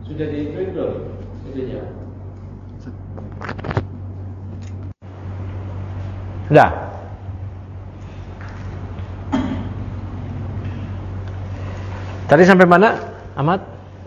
Sudah di-print belum? Itunya. Sudah. Tadi sampai mana, Ahmad?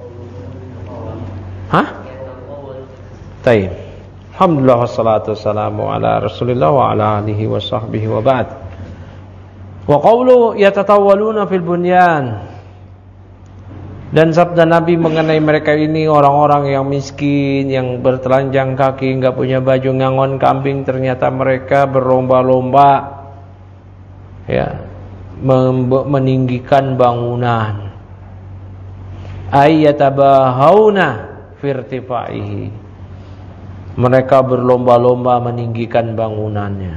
Hah? Baik. Alhamdulillah wassalatu wassalamu ala Rasulillah wa ala alihi wa sahbihi wa ba'd. Wa qawlu yatatawwaluna fil bunyan. Dan sabda Nabi mengenai mereka ini orang-orang yang miskin, yang bertelanjang kaki, enggak punya baju, ngangon kambing, ternyata mereka berlomba-lomba ya, meninggikan bangunan. Ayyatabahawna firtifaihi. Mereka berlomba-lomba meninggikan bangunannya.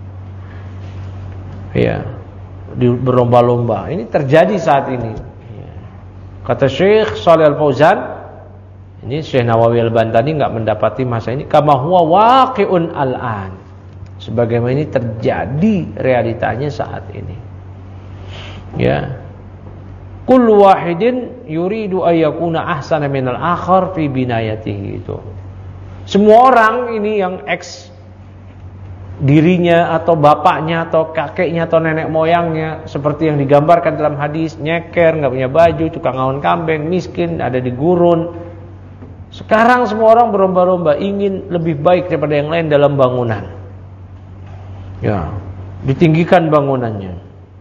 Ya, berlomba-lomba. Ini terjadi saat ini. Kata Syekh Shalih Al-Fauzan, ini Syekh Nawawi Al-Bantani enggak mendapati masa ini, kama huwa waqi'un al-an. Sebagaimana ini terjadi realitanya saat ini. Ya. Kullu wahidin yuridu ayyakuna ahsana minal akhar fi binayatihi itu. Semua orang ini yang dirinya atau bapaknya atau kakeknya atau nenek moyangnya seperti yang digambarkan dalam hadis, nyeker, enggak punya baju, tukang ngawon kambing, miskin, ada di gurun. Sekarang semua orang berlomba-lomba ingin lebih baik daripada yang lain dalam bangunan. Ya, ditinggikan bangunannya.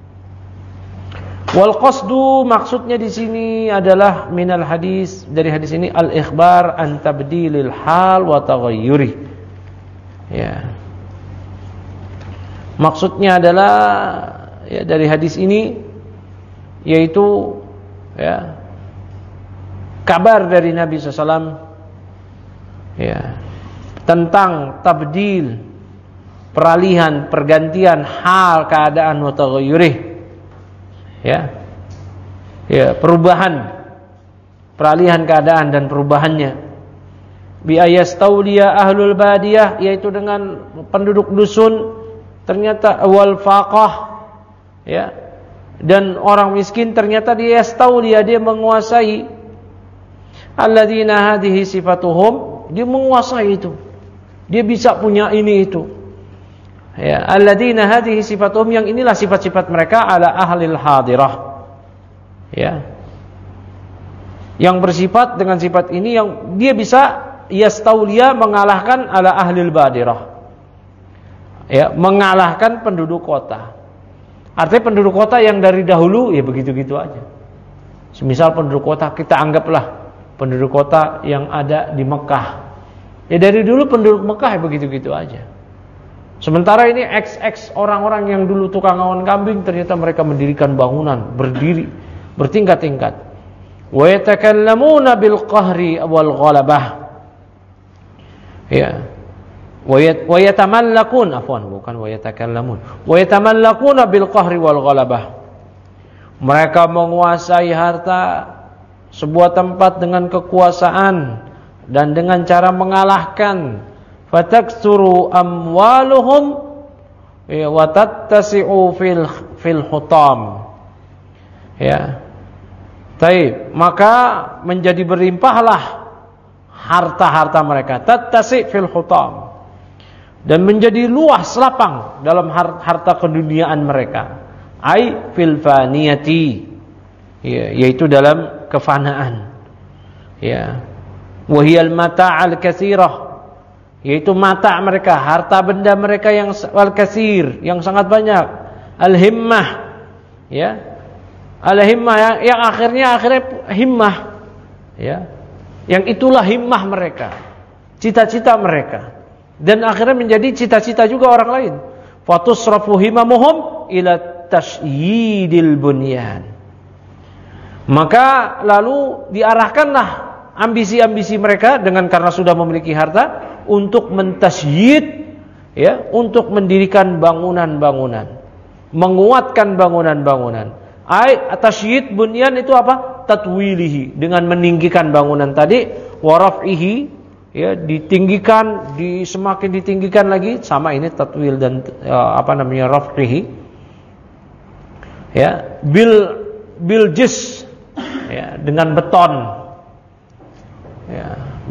Wal qasdu, maksudnya di sini adalah minal hadis, dari hadis ini al-ikhbar an tabdilil hal wa taghayyuri. Ya. Maksudnya adalah ya, dari hadis ini yaitu ya, kabar dari Nabi SAW ya, tentang tabdil, peralihan, pergantian hal keadaan wa taghayyuri. Ya. Ya, perubahan, peralihan keadaan dan perubahannya. Bi ayastauliya ahlul badiyah, yaitu dengan penduduk dusun ternyata wal faqah ya, dan orang miskin ternyata dia yastauliya, dia menguasai. Alladzina hadhihi sifatuhum, dia menguasai itu. Dia bisa punya ini itu. Ya, alladzina hadhihi sifatuhum, yang inilah sifat-sifat mereka ala ahlil hadirah. Ya. Yang bersifat dengan sifat ini, yang dia bisa yastauliya, mengalahkan ala ahlil badirah. Ya, mengalahkan penduduk kota. Artinya penduduk kota yang dari dahulu ya begitu-gitu aja. Semisal penduduk kota, kita anggaplah penduduk kota yang ada di Mekah. Ya dari dulu penduduk Mekah ya begitu-gitu aja. Sementara ini XX orang-orang yang dulu tukang ngawon kambing, ternyata mereka mendirikan bangunan berdiri bertingkat-tingkat. Wa yatakallamuna bil qahri wal ghalabah. Ya. Wa yatamallakun, afwan, bukan wa yatakallamun. Wa yatamallakuna bil qahri wal ghalabah. Mereka menguasai harta sebuah tempat dengan kekuasaan dan dengan cara mengalahkan. Fataksuru amwaluhum wa tattasi'u fil hutam. Ya. Taib, maka menjadi berlimpahlah harta-harta mereka, tattasi' fil hutam, dan menjadi luas lapang dalam harta keduniaan mereka, ai fil faniyati, ya, yaitu dalam kefanaan, ya, wahiyal mata'al katsirah, yaitu mata mereka, harta benda mereka yang wal katsir, yang sangat banyak, al himmah, ya, al himmah yang akhirnya himmah, ya, yang itulah himmah mereka, cita-cita mereka. Dan akhirnya menjadi cita-cita juga orang lain. Fatusrafu himamuhum ila tashyidil bunyan. Maka lalu diarahkanlah ambisi-ambisi mereka dengan karena sudah memiliki harta untuk mentasyid, ya, untuk mendirikan bangunan-bangunan, menguatkan bangunan-bangunan. Ai tasyid bunyan itu apa? Tatwilihi, dengan meninggikan bangunan tadi, wa raf'ihi, ya, ditinggikan, semakin ditinggikan lagi, sama ini tatwil dan raf'ihi, ya, bil jis, ya, dengan beton,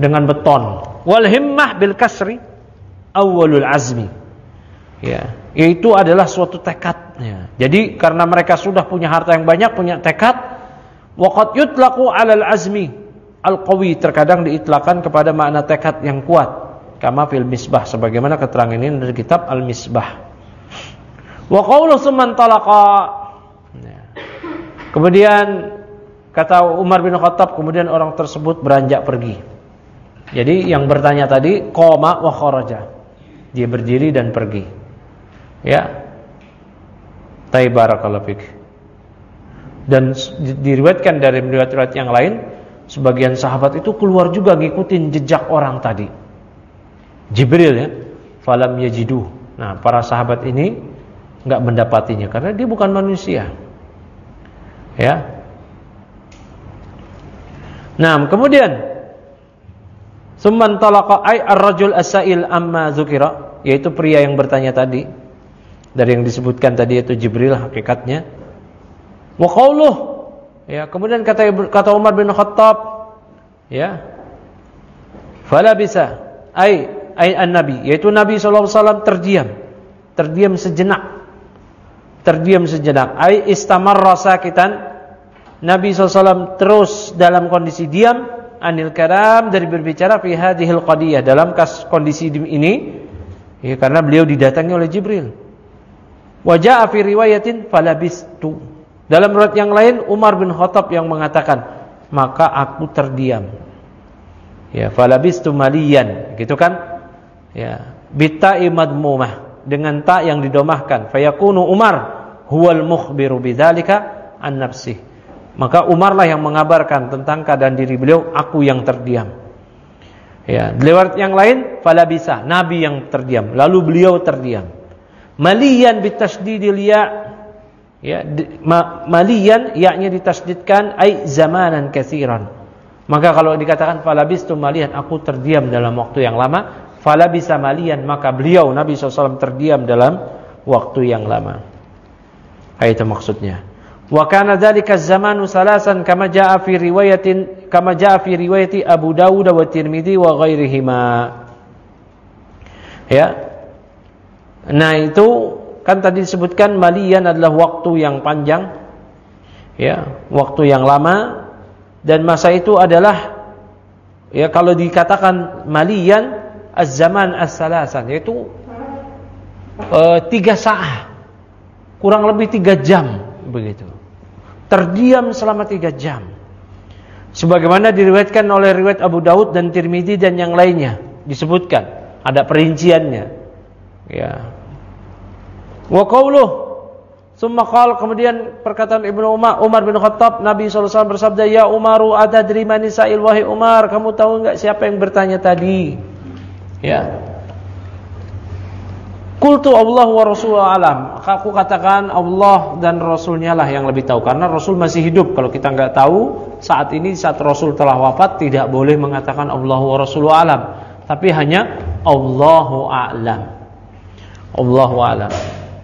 dengan beton. Wal himmah bil kasri awwalul azmi. Ya, yaitu adalah suatu tekad. Ya. Jadi karena mereka sudah punya harta yang banyak, punya tekad, waqad yutlaqu 'alal azmi al-qawi, terkadang diitlakkan kepada makna tekad yang kuat. Kama fil misbah, sebagaimana keterangan ini dari kitab Al-Misbah. Wa qawlu tsumman talaqa. Kemudian kata Umar bin Khattab, kemudian orang tersebut beranjak pergi. Jadi yang bertanya tadi qama wa kharaja. Dia berdiri dan pergi. Ya. Barakallahu fik. Dan diriwayatkan dari riwayat-riwayat yang lain, sebagian sahabat itu keluar juga ngikutin jejak orang tadi. Jibril ya. Falam yajidu. Nah, para sahabat ini enggak mendapatinya karena dia bukan manusia. Ya. Nah, kemudian summan talaqa ay ar-rajul as-sa'il amma dzukira, yaitu pria yang bertanya tadi. Dari yang disebutkan tadi itu Jibril hakikatnya. Wa qauluh, ya, kemudian kata Umar bin Khattab, ya. Fala bisa ay an-nabi, yaitu Nabi sallallahu alaihi wasallam terdiam sejenak. Ai istamarra sakitan. Nabi SAW terus dalam kondisi diam anil kalam, dari berbicara fi hadhil qadiyah, dalam kondisi ini ya, karena beliau didatangi oleh Jibril. Wa jaa fi riwayatin falabistu. Dalam riwayat yang lain Umar bin Khattab yang mengatakan, maka aku terdiam. Ya, falabistu maliyan, gitu kan? Ya, bitta'i madmumah, dengan ta yang didomahkan. Fayakunu Umar huwal mukhbiru bidzalika an nafsih. Maka Umarlah yang mengabarkan tentang keadaan diri beliau, aku yang terdiam. Ya, lewat yang lain falabisa, Nabi yang terdiam, lalu beliau terdiam. Maliyan bitasdidil ya. Ya, maliyan yaknya ditasdidkan ai zamanan katsiran. Maka kalau dikatakan falabistu maliyan, aku terdiam dalam waktu yang lama, falabisa maliyan, maka beliau Nabi SAW terdiam dalam waktu yang lama. Itu maksudnya. Wa kana dzalika az-zamanu salasan kama jaa fi riwayati Abu Dawud wa Tirmidzi wa ghairihima. Ya. Nah, itu kan tadi disebutkan maliyan adalah waktu yang panjang. Ya, waktu yang lama, dan masa itu adalah, ya, kalau dikatakan maliyan az-zaman as-salasan, yaitu 3 saat, kurang lebih 3 jam begitu. Terdiam selama 3 jam. Sebagaimana diriwayatkan oleh riwayat Abu Daud dan Tirmidzi dan yang lainnya, disebutkan, ada perinciannya. Ya. Wa qauluh, summa qala, kemudian perkataan Ibnu Umar bin Khattab, Nabi SAW bersabda, ya Umaru atadri man sa'il, wahai Umar, kamu tahu enggak siapa yang bertanya tadi? Ya. Qultu Allah wa Rasulullah alam. Aku katakan Allah dan Rasulnya lah yang lebih tahu, karena Rasul masih hidup. Kalau kita enggak tahu saat ini, saat Rasul telah wafat, tidak boleh mengatakan Allah wa Rasulullah alam, tapi hanya Allahu a'lam. Allahu a'lam.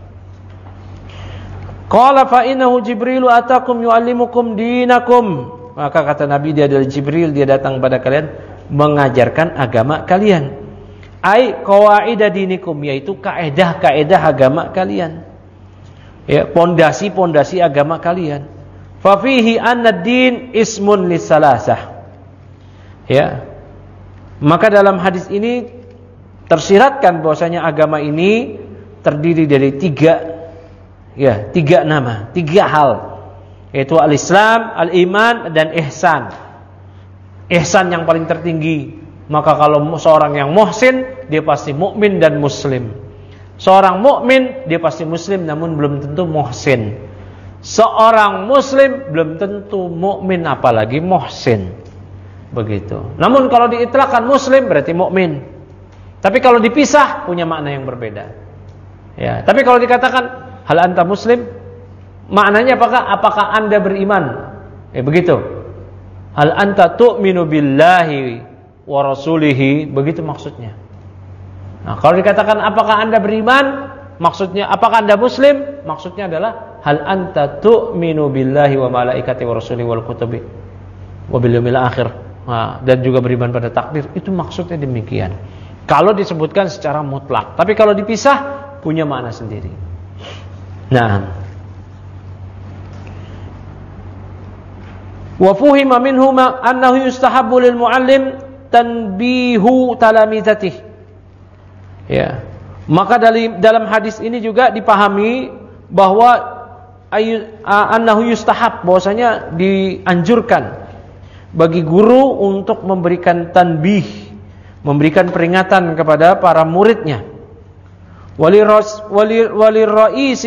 Qala fa innahu Jibril atakum yuallimukum dinakum. Maka kata Nabi, dia adalah Jibril, dia datang pada kalian mengajarkan agama kalian. Ai qawaida dinikum, yaitu kaedah-kaedah agama kalian. Ya, pondasi-pondasi agama kalian. Fa fihi anna ad-din ismun lisalasah. Ya. Maka dalam hadis ini tersiratkan bahwasanya agama ini terdiri dari 3 nama, 3 hal, yaitu al-Islam, al-iman, dan ihsan. Ihsan yang paling tertinggi. Maka kalau seorang yang muhsin, dia pasti mukmin dan muslim. Seorang mukmin, dia pasti muslim, namun belum tentu muhsin. Seorang muslim belum tentu mukmin, apalagi muhsin. Begitu. Namun kalau diitlaqkan muslim berarti mukmin. Tapi kalau dipisah punya makna yang berbeda. Ya, tapi kalau dikatakan hal anta muslim, maknanya apakah Anda beriman? Begitu. Hal anta tu'minu billahi wa rasulihi, begitu maksudnya. Nah, kalau dikatakan apakah Anda beriman, maksudnya apakah Anda muslim, maksudnya adalah hal anta tu'minu billahi wa malaikati wa rasulihi wal kutubi wa bil yaumil akhir dan juga beriman pada takdir, itu maksudnya demikian. Kalau disebutkan secara mutlak, tapi kalau dipisah punya makna sendiri. Nah, wa fuhima minhu annahu yustahabbu lil muallim tanbihu talamizatih. Ya. Maka dalam hadis ini juga dipahami bahwa annahu yustahab, bahwasanya dianjurkan bagi guru untuk memberikan tanbih, memberikan peringatan kepada para muridnya. Walirrais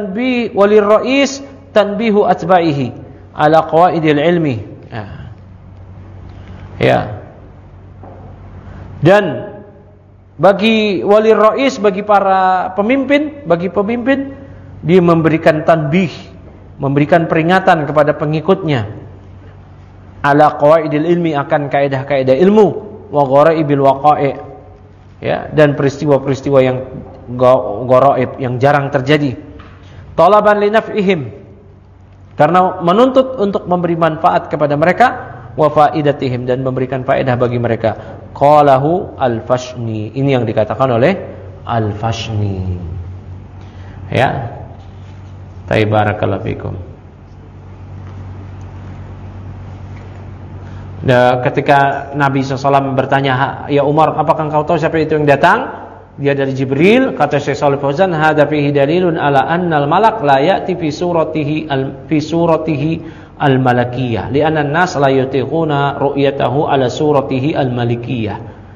tanbihu atba'ihi ala qawaidil ilmi. Ya. Dan bagi wali rais, bagi para pemimpin, dia memberikan tanbih, memberikan peringatan kepada pengikutnya ala qawaidil ilmi, akan kaidah-kaidah ilmu, wa ghoraibil waqa'i, ya, dan peristiwa-peristiwa yang gharaib, yang jarang terjadi. Talaban li naf'ihim, karena menuntut untuk memberi manfaat kepada mereka, wa faidatihim, dan memberikan faedah bagi mereka. Qalahu al-Fashni, ini yang dikatakan oleh al-Fashni. Ya. Barakallahu fikum. Dan ketika Nabi SAW bertanya, ya Umar, apakah engkau tahu siapa itu yang datang? Dia dari Jibril. Kata Syekh Shalih Fauzan, hadza fihi dalilun ala annal malak la ya'ti fi suratihi al-malakiyah, li'anna an-nas la yutiquna ru'yatahu ala suratihi al-malakiyah,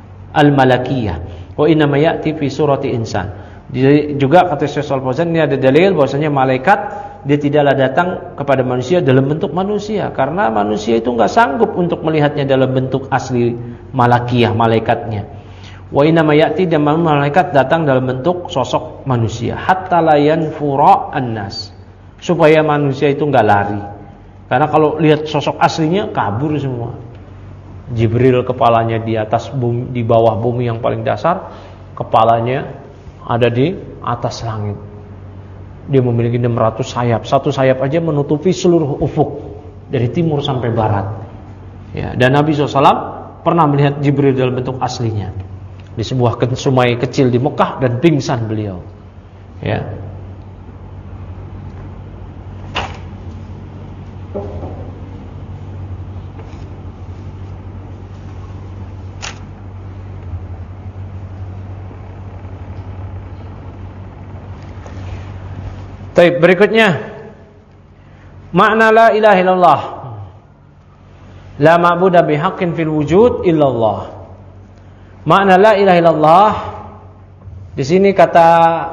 wa inna ma ya'ti fi surati insan. Jadi juga kata Syekh Shalih Fauzan, ini ada dalil bahwasanya malaikat dia tidaklah datang kepada manusia dalam bentuk manusia, karena manusia itu enggak sanggup untuk melihatnya dalam bentuk asli malakiyah, malaikatnya. Wa inna ma ya'ti, dan malaikat datang dalam bentuk sosok manusia, hatta la yanfura an-nas, supaya manusia itu enggak lari. Karena kalau lihat sosok aslinya kabur semua. Jibril kepalanya di atas bumi, di bawah bumi yang paling dasar, kepalanya ada di atas langit. Dia memiliki 600 sayap. Satu sayap aja menutupi seluruh ufuk dari timur sampai barat. Ya, dan Nabi SAW pernah melihat Jibril dalam bentuk aslinya di sebuah sungai kecil di Mekah, dan pingsan beliau. Ya. Baik, berikutnya makna la ilaha illallah. La ma'budu bihaqqin fil wujud illallah. Makna la ilaha illallah di sini kata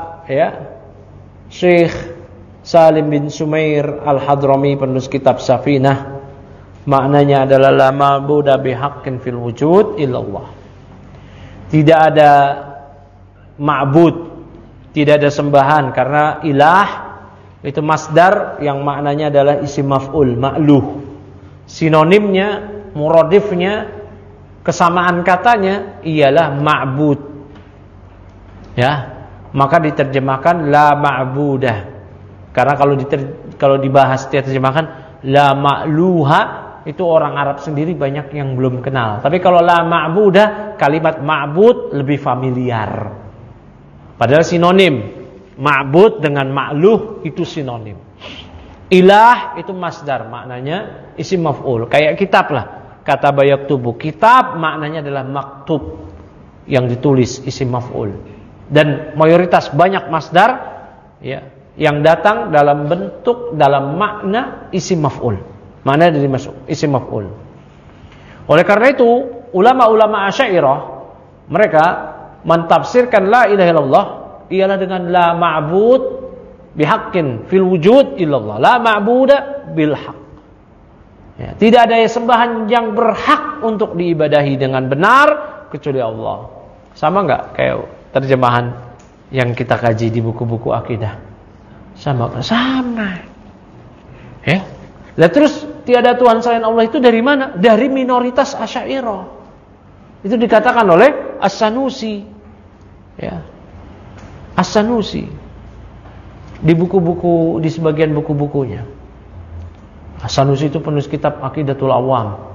Syekh Salim bin Sumair Al-Hadrami, penulis kitab Safinah, maknanya adalah la ma'budu bihaqqin fil wujud illallah. Tidak ada ma'bud, tidak ada sembahan, karena ilah itu masdar yang maknanya adalah isim maf'ul, ma'luh. Sinonimnya, muradifnya, kesamaan katanya ialah ma'bud. Ya, maka diterjemahkan la ma'budah. Karena kalau dibahas diterjemahkan la ma'luha, itu orang Arab sendiri banyak yang belum kenal. Tapi kalau la ma'budah, kalimat ma'bud lebih familiar. Padahal sinonim. Ma'bud dengan ma'luh itu sinonim. Ilah itu masdar, maknanya isim maf'ul. Kayak kitab lah. Kata bayaktubu, kitab maknanya adalah maktub, yang ditulis, isim maf'ul. Dan mayoritas banyak masdar ya, yang datang dalam bentuk, dalam makna isim maf'ul. Makna dari masuk isim maf'ul. Oleh karena itu, ulama-ulama Asy'ariyah mereka mentafsirkan la ilaha illallah ialah dengan la ma'bud bihaqqin fil wujud illallah. La ma'buda bil haqq. Ya, tidak ada sembahan yang berhak untuk diibadahi dengan benar kecuali Allah. Sama enggak kayak terjemahan yang kita kaji di buku-buku akidah? Sama. Ya. Lah terus tiada Tuhan selain Allah itu dari mana? Dari minoritas Asy'ariyah. Itu dikatakan oleh As-Sanusi. Ya. As-Sanusi di buku-buku, di sebagian buku-bukunya. As-Sanusi itu penulis kitab Aqidatul Awam,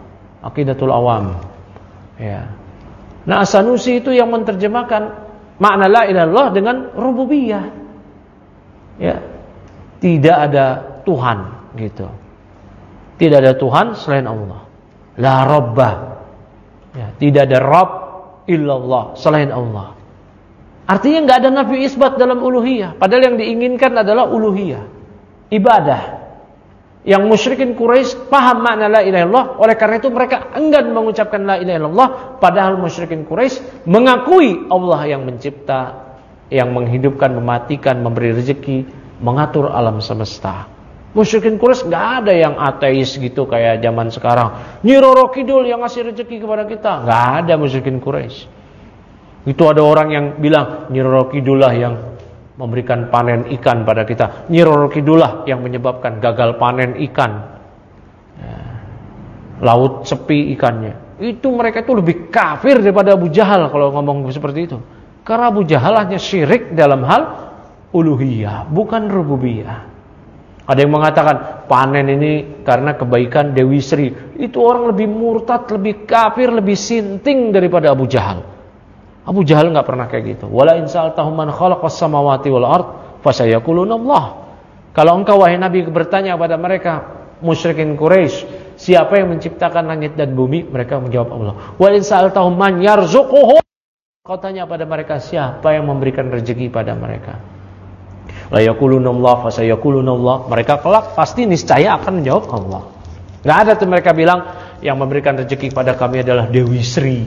Aqidatul Awam. Ya. Nah, As-Sanusi itu yang menerjemahkan makna la ilaha illallah dengan rububiyah. Ya. Tidak ada Tuhan gitu. Tidak ada Tuhan selain Allah. La Rabbah. Ya, tidak ada Rabb illallah selain Allah. Artinya enggak ada nafi isbat dalam uluhiyah, padahal yang diinginkan adalah uluhiyah, ibadah. Yang musyrikin Quraisy paham makna la ilaha illallah, oleh karena itu mereka enggan mengucapkan la ilaha illallah, padahal musyrikin Quraisy mengakui Allah yang mencipta, yang menghidupkan, mematikan, memberi rezeki, mengatur alam semesta. Musyrikin Quraisy enggak ada yang ateis gitu kayak zaman sekarang. Nyi Roro Kidul yang ngasih rezeki kepada kita. Enggak ada musyrikin Quraisy. Itu ada orang yang bilang Nyi Roro Kidul lah yang memberikan panen ikan pada kita. Nyi Roro Kidul lah yang menyebabkan gagal panen ikan. Ya. Laut sepi ikannya. Itu mereka itu lebih kafir daripada Abu Jahal kalau ngomong seperti itu. Karena Abu Jahal hanya syirik dalam hal uluhiyah, bukan rububiyah. Ada yang mengatakan panen ini karena kebaikan Dewi Sri. Itu orang lebih murtad, lebih kafir, lebih sinting daripada Abu Jahal. Abu Jahal enggak pernah kayak gitu. Wala in sa'altahum man khalaqas samawati wal ard fasayaquluna Allah. Kalau engkau wahai Nabi bertanya kepada mereka musyrikin Quraisy, siapa yang menciptakan langit dan bumi? Mereka menjawab Allah. Wa in sa'altahum man yarzuquhum, kau tanya pada mereka siapa yang memberikan rezeki pada mereka? La yaquluna Allah fasayaquluna Allah. Mereka kelak pasti niscaya akan menjawab Allah. Enggak ada tuh mereka bilang yang memberikan rezeki pada kami adalah Dewi Sri.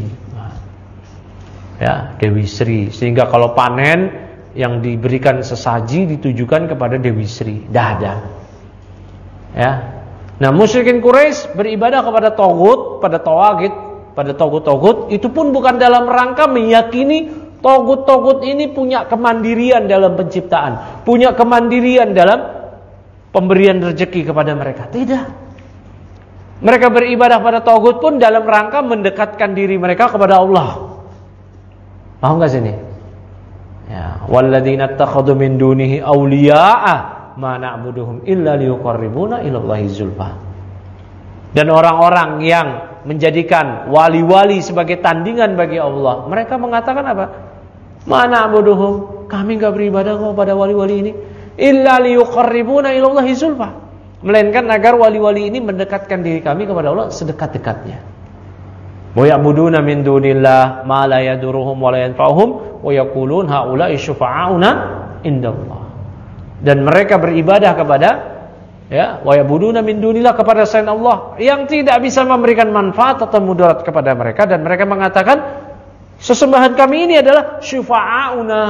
Ya, Dewi Sri. Sehingga kalau panen yang diberikan sesaji ditujukan kepada Dewi Sri. Dah ada. Ya. Nah, musyrikin Quraisy beribadah kepada tagut, pada tawagid, pada tagut-tagut, itu pun bukan dalam rangka meyakini tagut-tagut ini punya kemandirian dalam penciptaan, punya kemandirian dalam pemberian rezeki kepada mereka. Tidak. Mereka beribadah pada tagut pun dalam rangka mendekatkan diri mereka kepada Allah. Paham enggak sini? Ya, walladzina ittakhadhu min dunihi awliya'a ma na'buduhum illa liyuqarribuna ila Allahi zulfa. Dan orang-orang yang menjadikan wali-wali sebagai tandingan bagi Allah, mereka mengatakan apa? Ma na'buduhum, kami enggak beribadah kepada wali-wali ini illa liyuqarribuna ila Allahi zulfa, melainkan agar wali-wali ini mendekatkan diri kami kepada Allah sedekat-dekatnya. Wa ya'buduna min dunillah ma la yaduruhum wa la yanfa'uhum wa yaqulun haula'i syufa'auna indallah. Dan mereka beribadah kepada ya wa ya'buduna min dunillah, kepada selain Allah yang tidak bisa memberikan manfaat atau mudarat kepada mereka, dan mereka mengatakan sesembahan kami ini adalah syufa'auna,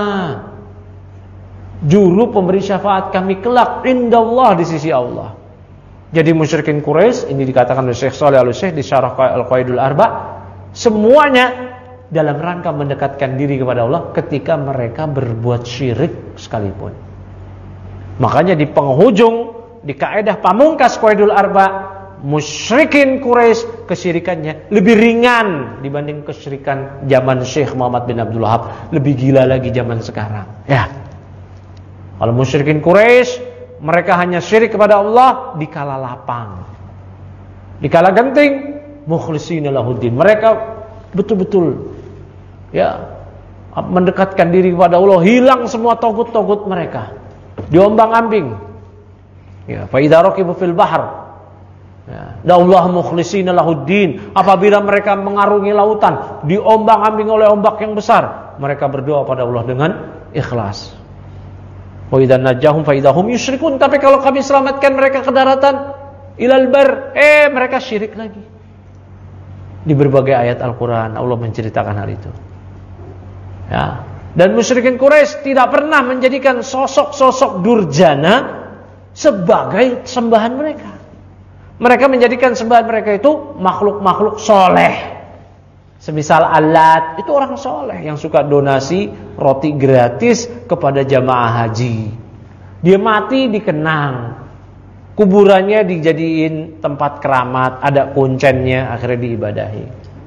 juru pemberi syafaat kami kelak indallah, di sisi Allah. Jadi musyrikin Quraisy ini dikatakan oleh Syekh Shalih Al-Utsaimin di Syarah Al-Qawaidul Arba', semuanya dalam rangka mendekatkan diri kepada Allah ketika mereka berbuat syirik sekalipun. Makanya di penghujung, di kaidah pamungkas Qawaidul Arba', musyrikin Quraisy kesyirikannya lebih ringan dibanding kesyirikan zaman Syekh Muhammad bin Abdul Wahab, lebih gila lagi zaman sekarang. Ya. Kalau musyrikin Quraisy mereka hanya syirik kepada Allah di kala lapang, di kala genting, mukhlishina lahuddin. Mereka betul-betul ya mendekatkan diri kepada Allah, hilang semua togut-togut mereka, diombang-ambing. Ya, fa idza raqibu fil bahr, ya, Allah mukhlishina lahuddin. Apabila mereka mengarungi lautan, diombang-ambing oleh ombak yang besar, mereka berdoa pada Allah dengan ikhlas. Wa idza najahum fa idahum yusyrikun. Tapi kalau kami selamatkan mereka ke daratan, ilal bar, mereka syirik lagi. Di berbagai ayat Al-Qur'an Allah menceritakan hal itu. Ya. Dan musyrikin Quraisy tidak pernah menjadikan sosok-sosok durjana sebagai sembahan mereka. Mereka menjadikan sembahan mereka itu makhluk-makhluk soleh. Semisal Alat, itu orang soleh yang suka donasi roti gratis kepada jamaah haji. Dia mati dikenang, kuburannya dijadiin tempat keramat, ada kuncennya, akhirnya diibadahi.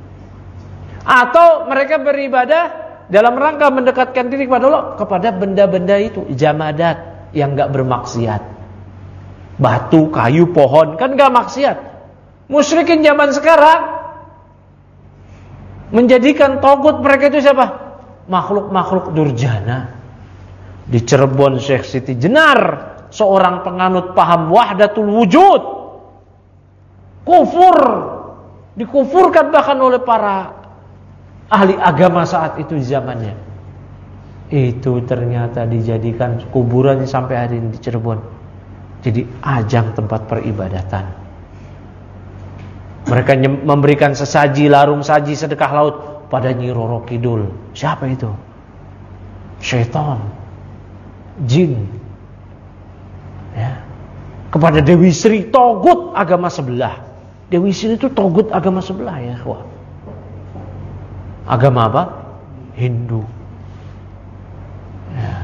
Atau mereka beribadah dalam rangka mendekatkan diri kepada Allah kepada benda-benda itu, jamadat yang gak bermaksiat. Batu, kayu, pohon, kan gak maksiat. Musyrikin zaman sekarang Menjadikan togut mereka itu siapa? Makhluk-makhluk durjana. Di Cirebon Syekh Siti Jenar, seorang penganut paham wahdatul wujud, kufur, dikufurkan bahkan oleh para ahli agama saat itu di zamannya. Itu ternyata dijadikan kuburannya sampai hari ini di Cirebon jadi ajang tempat peribadatan. Mereka memberikan sesaji, larung saji, sedekah laut pada Nyi Roro Kidul. Siapa itu? Syaitan, jin. Ya. Kepada Dewi Sri, togut agama sebelah. Dewi Sri itu togut agama sebelah ya. Wah. Agama apa? Hindu. Ya.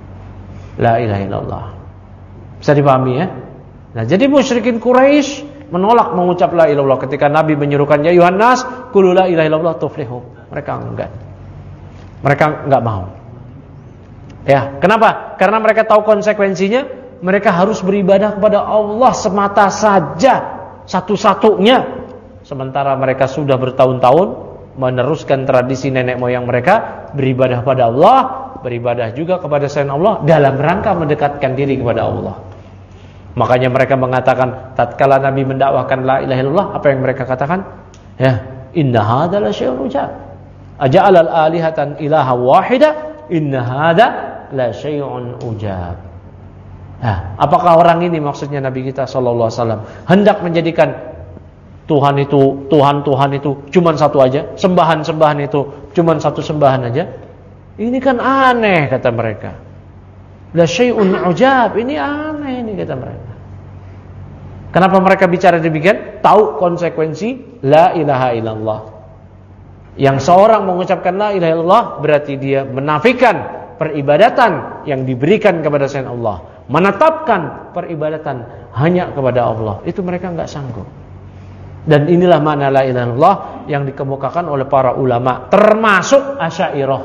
La ilaha illallah. Bisa dipahami ya? Nah, jadi musyrikin Quraisy menolak mengucap la ilaha illallah ketika Nabi menyerukan ya ayuhan nas qulu la ilaha illallah tuflihu. Mereka enggak. Mereka enggak mau. Ya, kenapa? Karena mereka tahu konsekuensinya. Mereka harus beribadah kepada Allah semata saja, satu-satunya. Sementara mereka sudah bertahun-tahun meneruskan tradisi nenek moyang mereka beribadah pada Allah, beribadah juga kepada selain Allah dalam rangka mendekatkan diri kepada Allah. Makanya mereka mengatakan tatkala Nabi mendakwahkan la ilaha illallah, apa yang mereka katakan? Ya, inna hadza la syai'un ujab. Aja'al al-alihatan ilaha wahida, inna hadza la syai'un ujab. Nah, apakah orang ini maksudnya Nabi kita sallallahu alaihi wasallam hendak menjadikan Tuhan itu cuma satu aja, sembahan itu cuma satu sembahan aja? Ini kan aneh kata mereka. La syai'un ujab, ini aneh ini kata mereka. Kenapa mereka bicara demikian? Tahu konsekuensi la ilaha illallah. Yang seorang mengucapkan la ilaha illallah berarti dia menafikan peribadatan yang diberikan kepada selain Allah, menetapkan peribadatan hanya kepada Allah. Itu mereka enggak sanggup. Dan inilah makna la ilaha illallah yang dikemukakan oleh para ulama, termasuk Asy'ariyah.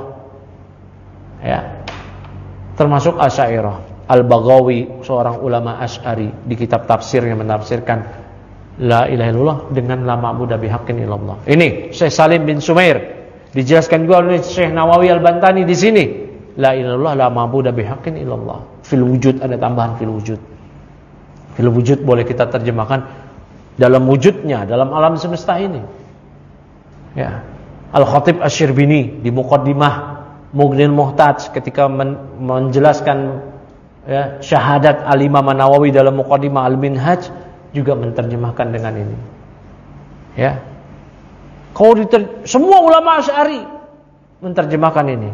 Ya. Termasuk Asy'ariyah. Al-Baghawi, seorang ulama Asy'ari, di kitab tafsirnya menafsirkan la ilaha illallah dengan la ma'budu bihaqqin illallah. Ini Syekh Salim bin Sumair, dijelaskan juga oleh Syekh Nawawi Al-Bantani di sini. La ilaha illallah la ma'budu bihaqqin illallah. Fil wujud, ada tambahan fil wujud. Fil wujud boleh kita terjemahkan dalam wujudnya, dalam alam semesta ini. Ya. Al-Khatib Asy-Syirbini di Muqaddimah Mughnil Muhtaj ketika menjelaskan ya, syahadat Al-Imam An-Nawawi dalam Muqaddimah Al-Minhaj juga menerjemahkan dengan ini. Ya. Semua ulama Asy'ari menerjemahkan ini.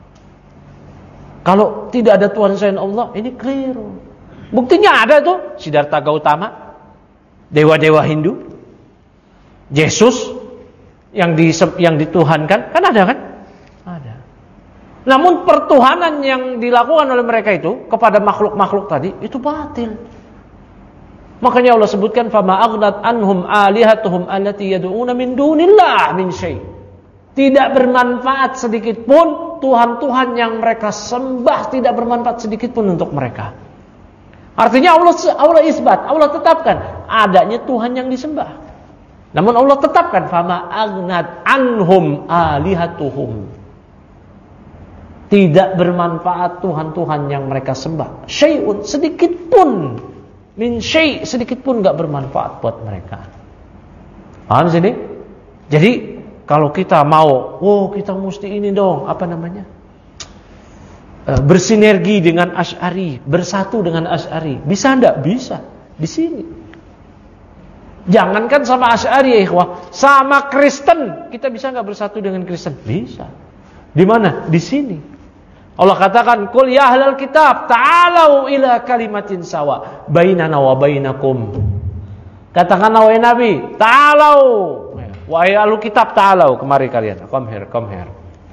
Kalau tidak ada Tuhan selain Allah, ini keliru. Buktinya ada tuh Siddhartha Gautama, dewa-dewa Hindu, Yesus yang dituhankan, kan ada kan? Ada. Namun pertuhanan yang dilakukan oleh mereka itu kepada makhluk-makhluk tadi itu batil. Makanya Allah sebutkan fama aghnat anhum alihatuhum allati yad'una min dunillah min syai'. Tidak bermanfaat sedikit pun Tuhan-Tuhan yang mereka sembah, tidak bermanfaat sedikit pun untuk mereka. Artinya Allah isbat, Allah tetapkan adanya Tuhan yang disembah. Namun Allah tetapkan fama aghnat anhum alihatuhum. Tidak bermanfaat Tuhan-Tuhan yang mereka sembah. Syai'un, sedikit pun. Min syai', sedikit pun enggak bermanfaat buat mereka. Paham sini? Jadi kalau kita mau, kita mesti ini dong, apa namanya? Bersinergi dengan Asy'ari, bersatu dengan Asy'ari. Bisa enggak? Bisa. Di sini. Jangankan sama Asy'ari ya ikhwah, sama Kristen kita bisa enggak bersatu dengan Kristen? Bisa. Di mana? Di sini. Allah katakan, "Qul ya ahlal kitab, ta'alau ila kalimatin sawa bainana wa bainakum." Katakanlah wahai Nabi, ta'alau. Wahai ahlul kitab, ta'alau, kemari kalian. Come here.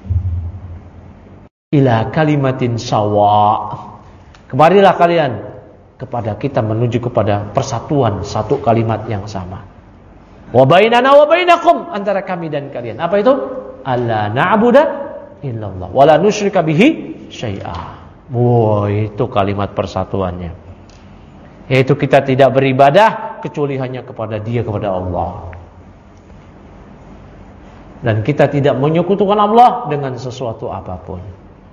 Ila kalimatin sawa. Kemarilah kalian kepada kita menuju kepada persatuan, satu kalimat yang sama. Wa bainana wa bainakum, antara kami dan kalian. Apa itu? Alla na'budu illallah wa la nusyrika bihi syai'a. Itu kalimat persatuannya. Yaitu kita tidak beribadah kecuali hanya kepada Dia, kepada Allah. Dan kita tidak menyekutukan Allah dengan sesuatu apapun.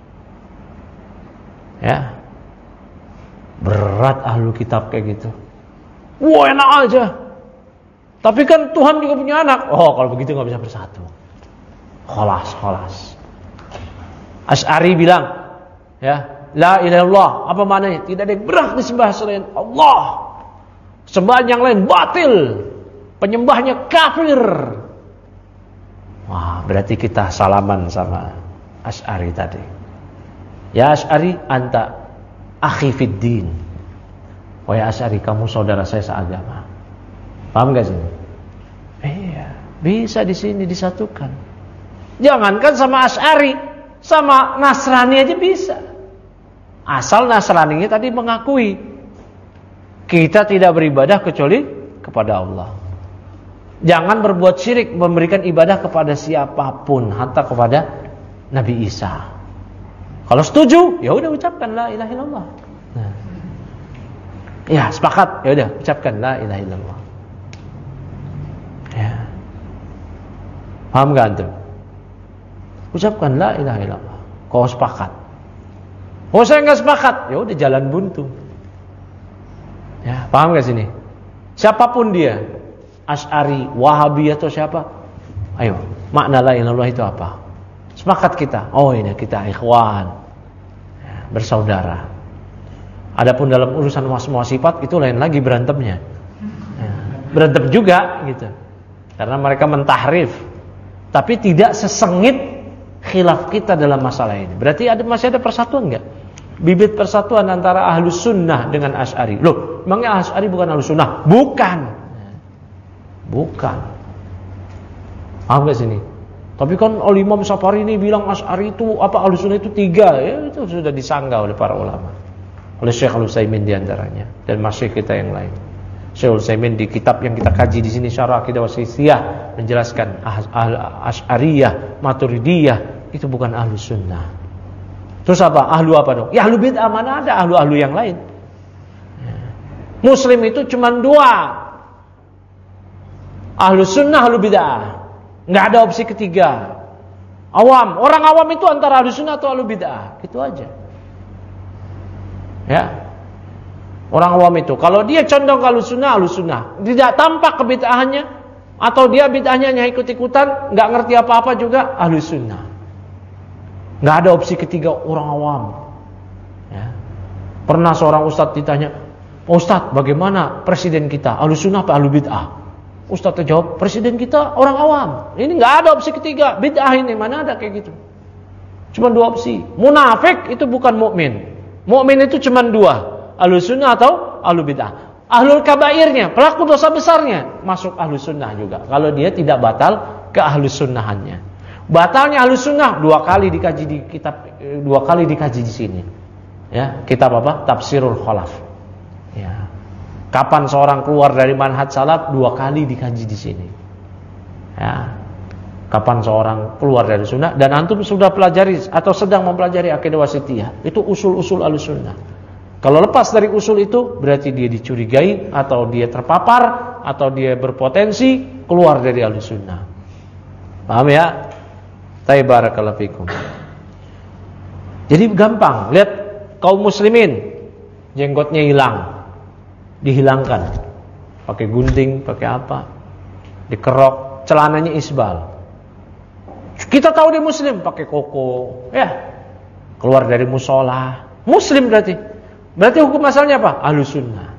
Ya. Berat ahlu kitab kayak gitu. Wah, enak aja. Tapi kan Tuhan juga punya anak. Oh, kalau begitu gak bisa bersatu. Kholas. Asy'ari bilang, ya, la ilaha illallah, apa maknanya? Tidak ada yang berhak disembah selain Allah. Sembahan yang lain batil. Penyembahnya kafir. Wah, berarti kita salaman sama Asy'ari tadi. Ya Asy'ari, anta akhi fid din. Wahai Asy'ari, kamu saudara saya seagama. Paham gak sih? Iya, bisa di sini disatukan. Jangankan sama Asy'ari, sama Nasrani aja bisa. Asal Nasraninya tadi mengakui kita tidak beribadah kecuali kepada Allah. Jangan berbuat syirik, memberikan ibadah kepada siapapun, hatta kepada Nabi Isa. Kalau setuju, ya udah ucapkan la ilaha illallah. Nah. Ya, sepakat, ya udah ucapkan la ilaha illallah. Ya. Paham gak antum? Ucapkan la ilaha illallah. Kau sepakat. Oh, saya enggak sepakat. Ya udah jalan buntu. Ya, paham gak sini? Siapapun dia, Asy'ari, Wahabi atau siapa? Ayo, makna la ilaha illallah itu apa? Sepakat kita. Oh, ini kita ikhwan. Ya, bersaudara. Adapun dalam urusan semua sifat itu lain lagi berantemnya. Ya, berantem juga gitu. Karena mereka mentahrif. Tapi tidak sesengit khilaf kita dalam masalah ini. Berarti masih ada persatuan enggak? Bibit persatuan antara Ahlus Sunnah dengan Asy'ari. Loh, emangnya Asy'ari bukan Ahlus Sunnah? Bukan. Paham gak sini? Tapi kan Imam Safari ini bilang Asy'ari itu Ahlus Sunnah itu 3. Ya, itu sudah disanggah oleh para ulama. Oleh Syekh Al-Utsaimin di antaranya dan masih kita yang lain. Syekh Al-Utsaimin di kitab yang kita kaji di sini Syarah Aqidah Wasithiyah menjelaskan Asy'ariyah, Maturidiyah itu bukan Ahlus Sunnah. Terus apa? Ahlu apa dong? Ya ahlu bid'ah, mana ada ahlu yang lain? Muslim itu cuma 2. Ahlu sunnah, ahlu bid'ah. Nggak ada opsi ketiga. Awam, orang awam itu antara ahlu sunnah atau ahlu bid'ah. Itu aja. Ya. Orang awam itu, kalau dia condong ke ahlu sunnah, tidak tampak kebid'ahannya, atau dia bid'ahnya hanya ikut-ikutan, nggak ngerti apa-apa juga, ahlu sunnah. Nggak ada opsi ketiga, orang awam. Ya. Pernah seorang ustadz ditanya, Ustadz, bagaimana presiden kita? Ahlus sunnah apa ahlul bid'ah? Ustadz jawab, presiden kita orang awam. Ini nggak ada opsi ketiga, bid'ah ini mana ada kayak gitu? Cuma 2 opsi. Munafik itu bukan mukmin. Mukmin itu cuma 2, ahlus sunnah atau ahlul bid'ah. Ahlul kabairnya, pelaku dosa besarnya, masuk ahlus sunnah juga. Kalau dia tidak batal ke ahlus sunnahannya. Batalnya ahlus sunnah 2 kali dikaji di kitab, 2 kali dikaji di sini. Ya, kitab apa? Tafsirul Khalaf. Ya. Kapan seorang keluar dari manhaj salaf 2 kali dikaji di sini. Ya. Kapan seorang keluar dari sunnah, dan antum sudah pelajari atau sedang mempelajari akidah wasithiyah. Itu usul-usul ahlus sunnah. Kalau lepas dari usul itu berarti dia dicurigai atau dia terpapar atau dia berpotensi keluar dari ahlus sunnah. Paham ya? Barakallahu fikum. Jadi gampang, lihat kaum muslimin jenggotnya hilang, dihilangkan, pakai gunting, pakai apa, dikerok, celananya isbal. Kita tahu dia muslim, pakai koko, ya, keluar dari musola, muslim berarti hukum asalnya apa? Ahlus sunnah,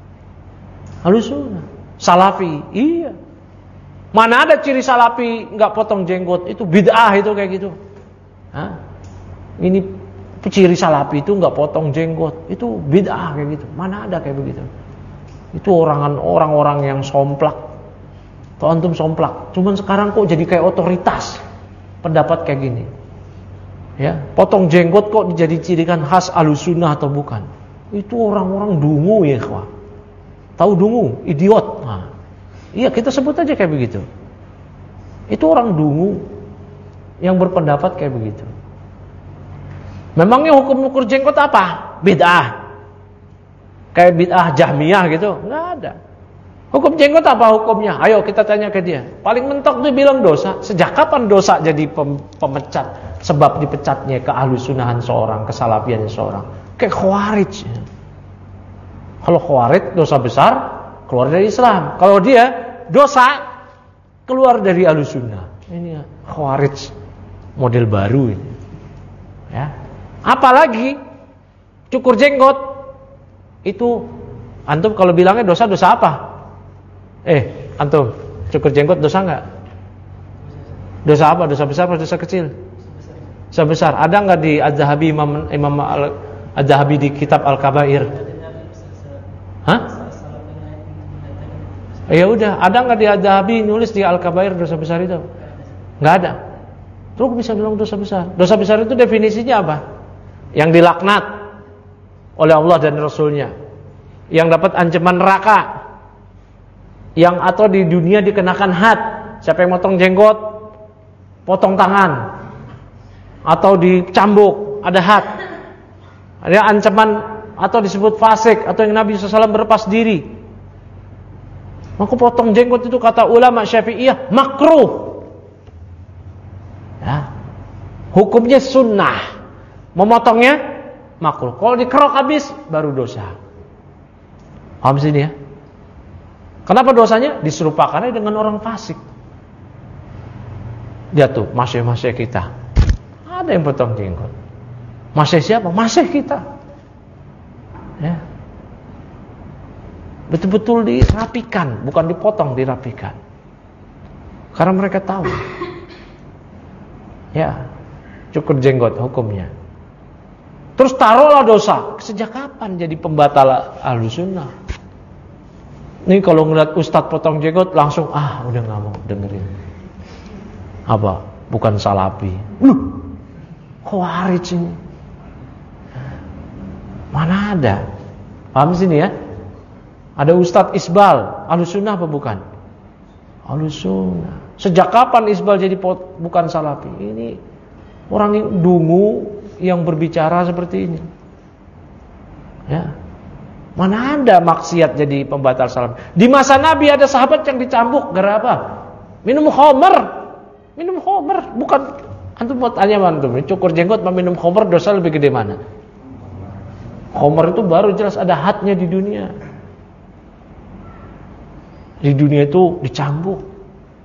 salafi, iya. Mana ada ciri salafi nggak potong jenggot? Itu bid'ah itu kayak gitu. Hah? Ini ciri salafi itu nggak potong jenggot. Itu bid'ah kayak gitu. Mana ada kayak begitu? Itu orang-orang yang somplak. Tuh antum somplak. Cuman sekarang kok jadi kayak otoritas pendapat kayak gini. Ya, potong jenggot kok jadi cirikan khas ahlus sunnah atau bukan? Itu orang-orang dungu ya, ikhwah. Tahu dungu? Idiot. Nah. Iya, kita sebut aja kayak begitu. Itu orang dungu yang berpendapat kayak begitu. Memangnya hukum ukur jenggot apa? Bid'ah. Kayak bid'ah Jahmiyah gitu? Enggak ada. Hukum jenggot apa hukumnya? Ayo kita tanya ke dia. Paling mentok dia bilang dosa. Sejak kapan dosa jadi pemecat? Sebab dipecatnya ke ahlussunahan seorang, ke salafian seorang. Kayak Khawarij. Kalau Khawarij dosa besar, keluar dari Islam. Kalau dia dosa, keluar dari ahlussunnah. Ini Khawarij model baru ini. Ya. Apalagi cukur jenggot itu antum kalau bilangnya dosa apa? Antum cukur jenggot dosa enggak? Dosa apa? Dosa besar atau dosa kecil? Dosa besar. Ada enggak di Az-Zahabi Imam Az-Zahabi di kitab Al-Kabair? Hah? Ya udah, ada enggak di Az-Zahabi nulis di Al-Kabair dosa besar itu? Enggak ada. Terus bisa bilang dosa besar. Dosa besar itu definisinya apa? Yang dilaknat oleh Allah dan Rasulnya, yang dapat ancaman neraka, yang atau di dunia dikenakan had. Siapa yang motong jenggot, potong tangan, atau dicambuk, ada had. Ada ancaman atau disebut fasik, atau yang Nabi SAW berlepas diri. Maka potong jenggot itu kata ulama Syafi'iyah makruh. Ya. Hukumnya sunnah. Memotongnya makruh. Kalau dikerok habis baru dosa. Paham sini ya? Kenapa dosanya? Diserupakannya dengan orang fasik. Dia tuh masih kita. Ada yang potong jenggot. Masih siapa? Masih kita. Ya. Betul-betul dirapikan, bukan dipotong, dirapikan. Karena mereka tahu. Ya. Cukur jenggot hukumnya. Terus taruhlah dosa. Sejak kapan jadi pembatal ahlussunnah? Nih kalau ngeliat ustadz potong jenggot langsung udah nggak mau dengerin. Apa? Bukan salafi. Khawarij ini. Mana ada? Paham sini ya? Ada Ustadz Isbal, ahlussunnah apa bukan? Ahlussunnah. Sejak kapan Isbal jadi bukan salafi? Ini orang yang dungu yang berbicara seperti ini. Ya. Mana ada maksiat jadi pembatal salam. Di masa Nabi ada sahabat yang dicambuk gara apa? Minum khamr. Minum khamr, bukan antum mau tanya antum, cukur jenggot sama minum khamr dosa lebih gede mana? Khamr itu baru jelas ada hadnya di dunia. Di dunia itu dicambuk.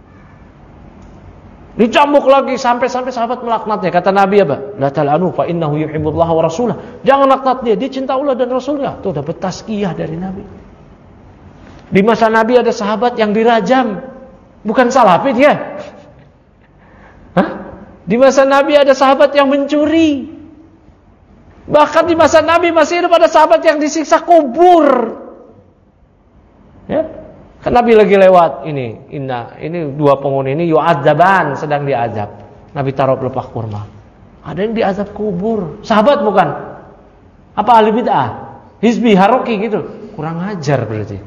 Dicambuk lagi sampai sahabat melaknatnya. Kata Nabi apa? La tal'anu fa innahu yuhibbullah wa rasulah. Jangan laknat dia cinta Allah dan Rasulnya. Tuh dapat tazkiyah dari Nabi. Di masa Nabi ada sahabat yang dirajam. Bukan salafi dia. Hah? Di masa Nabi ada sahabat yang mencuri. Bahkan di masa Nabi masih ada sahabat yang disiksa kubur. Ya. Kan Nabi lagi lewat ini dua penghuni ini yu'adzaban sedang diazab. Nabi taruh pelepah kurma. Ada yang diazab kubur. Sahabat bukan? Apa ahli bid'ah? Hizbi, haroki gitu. Kurang ajar berarti.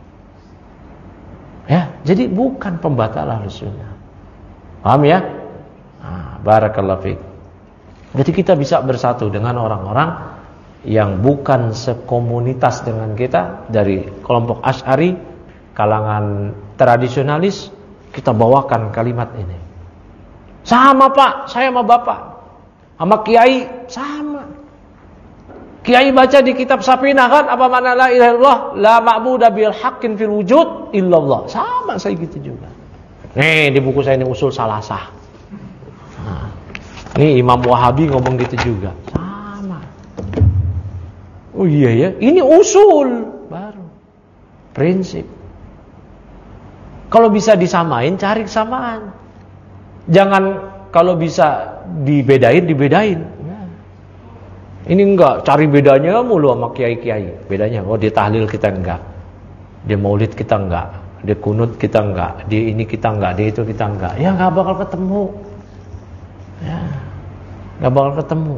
Ya, jadi bukan pembatal ahlussunnah. Paham ya? Barakallahu fiik. Jadi kita bisa bersatu dengan orang-orang yang bukan sekomunitas dengan kita dari kelompok Asy'ari, kalangan tradisionalis, kita bawakan kalimat ini. Sama Pak, saya sama Bapak. Sama Kiai, sama. Kiai baca di kitab Safinah kan, apa makna la ilaha illallah, la ma'budu bil haqqin fil wujud illallah. Sama saya gitu juga. Nih di buku saya ini Usul Salasah. Ini Imam Wahabi ngomong gitu juga. Sama. Oh iya ya, ini usul baru. Prinsip. Kalau bisa disamain, cari kesamaan. Jangan kalau bisa dibedain. Nah. Ini enggak, cari bedanya mulu sama kiai-kiai. Bedanya, dia tahlil kita enggak. Dia maulid kita enggak. Dia kunut kita enggak. Dia ini kita enggak, dia itu kita enggak. Ya enggak bakal ketemu. Ya. Enggak bakal ketemu.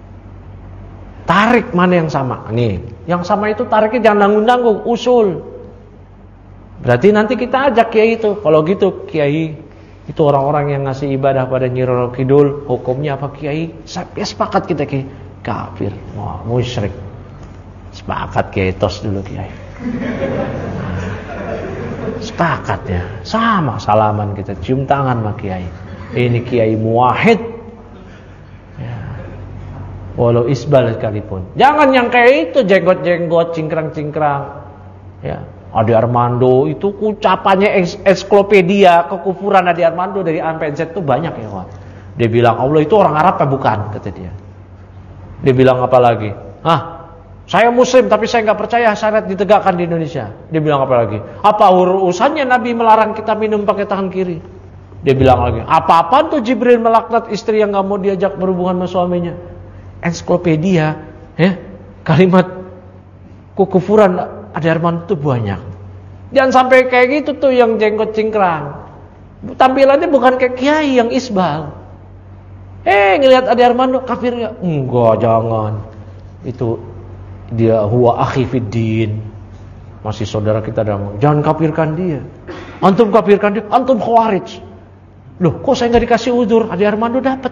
Tarik mana yang sama? Nih, yang sama itu tariknya jangan nanggung-nanggung, usul. Berarti nanti kita ajak kiai itu. Kalau gitu kiai itu orang-orang yang ngasih ibadah pada Nyi Roro Kidul, hukumnya apa kiai? Ya sepakat kita kiai. Kafir, musyrik. Sepakat kiai, tos dulu kiai. Sepakat ya. Sama salaman kita, cium tangan sama kiai. Ini kiai muwahhid. Ya. Walau isbal sekalipun. Jangan yang kayak itu jenggot-jenggot, cingkrang-cingkrang. Ya. Ade Armando itu ucapannya ensiklopedia kekufuran Ade Armando dari A sampai Z itu banyak ya, kawan. Dia bilang Allah itu orang Arab apa bukan, kata dia. Dia bilang apa lagi? Saya muslim tapi saya nggak percaya syariat ditegakkan di Indonesia. Dia bilang apa lagi? Apa urusannya Nabi melarang kita minum pakai tangan kiri? Dia bilang lagi, apa-apaan tuh Jibril melaknat istri yang nggak mau diajak berhubungan sama suaminya? Ensiklopedia, ya, kalimat kekufuran Ade Armando itu banyak. Jangan sampai kayak gitu tuh yang jenggot cingkrang. Tampilannya bukan kayak kiai yang isbal. Ngelihat Ade Armando kafir ya? Enggak, jangan. Itu dia huwa akhi fiddin. Masih saudara kita dalam. Jangan kafirkan dia. Antum kafirkan dia, antum khawarij. Loh, kok saya enggak dikasih udzur? Ade Armando dapat.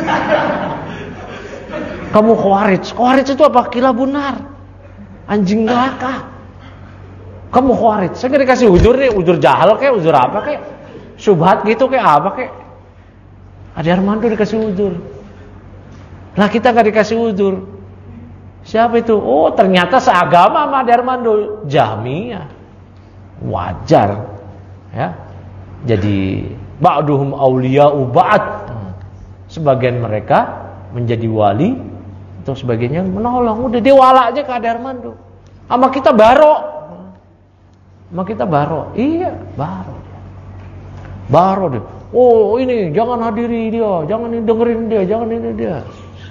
Kamu khawarij. Khawarij itu apa? Kilabun nar. Anjing neraka. Kamu khawarij. Saya enggak dikasih udzur nih, udzur jahal kayak udzur apa kayak syubhat gitu kayak apa kayak. Ade Armando dikasih udzur. Lah kita enggak dikasih udzur. Siapa itu? Oh, ternyata seagama sama Ade Armando, Jahmiyah. Wajar. Ya. Jadi ba'duhum awliya'u ba'd. Sebagian mereka menjadi wali, atau sebagiannya menolong. Udah dia wala aja ke Ade Armando. Sama kita baro. Sama kita baro. Iya, baro dia. Baro dia. Oh, ini jangan hadiri dia, jangan dengerin dia, jangan ini dia.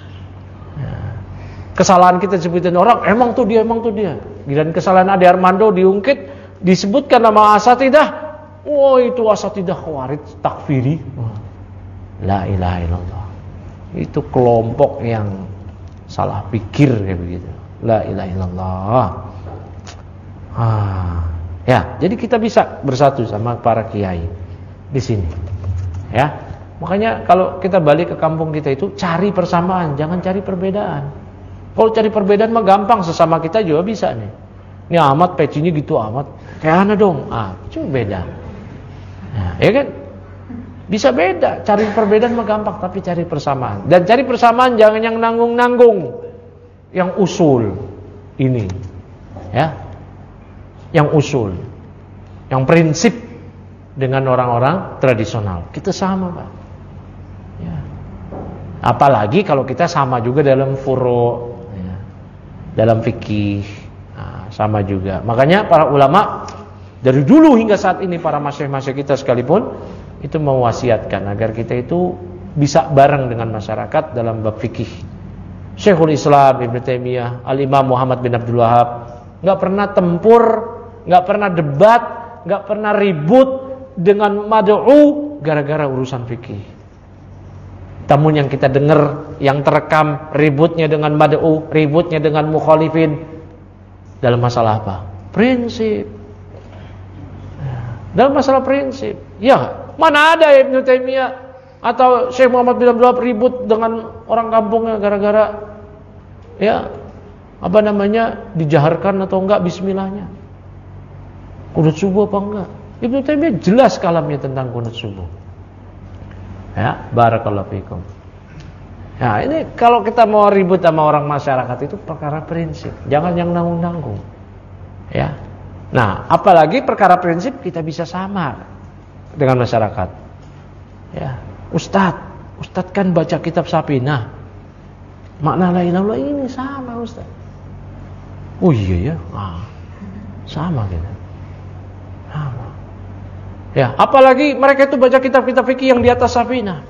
Kesalahan kita sebutin orang, emang tuh dia. Dan kesalahan Ade Armando diungkit, disebutkan nama asatidah. Oh, itu asatidah khawarij, takfiri. La ilaha illallah. Itu kelompok yang salah pikir kayak begitu. La ilaha illallah. Ya, jadi kita bisa bersatu sama para kiai di sini. Ya. Makanya kalau kita balik ke kampung kita itu cari persamaan, jangan cari perbedaan. Kalau cari perbedaan mah gampang, sesama kita juga bisa nih. Ini amat pecinya gitu amat. Kayak ana dong. Cuma beda. Nah, ya kan? Bisa beda. Cari perbedaan mah gampang, tapi cari persamaan. Dan cari persamaan jangan yang nanggung-nanggung. Yang usul ini. Ya. Yang usul. Yang prinsip dengan orang-orang tradisional. Kita sama, Pak. Ya. Apalagi kalau kita sama juga dalam furu', ya. Dalam fikih, sama juga. Makanya para ulama dari dulu hingga saat ini, para masyayikh kita sekalipun itu mewasiatkan agar kita itu bisa bareng dengan masyarakat dalam bab fikih. Syekhul Islam Ibnu Taimiyah, Al-Imam Muhammad bin Abdul Wahab enggak pernah tempur, enggak pernah debat, enggak pernah ribut dengan mad'u gara-gara urusan fikih. Namun yang kita dengar, yang terekam ributnya dengan mad'u, ributnya dengan mukhalifin dalam masalah apa? Prinsip. Dalam masalah prinsip. Ya, mana ada Ibnu Taimiyah atau Syekh Muhammad bin Abdul Wahab ribut dengan orang kampungnya gara-gara dijaharkan atau enggak bismillahnya. Qunut subuh apa enggak? Ibnu Taimiyah jelas kalamnya tentang qunut subuh. Ya, barakallahu fikum. Nah, ini kalau kita mau ribut sama orang masyarakat itu perkara prinsip, jangan yang nanggung-nanggung. Ya. Nah, apalagi perkara prinsip kita bisa sama dengan masyarakat. Ya, Ustadz kan baca kitab Safinah. Makna la ilaha illallah ini sama, Ustadz. Oh iya ya. Sama gitu. Sama. Ya, apalagi mereka itu baca kitab-kitab fikih yang di atas Safinah.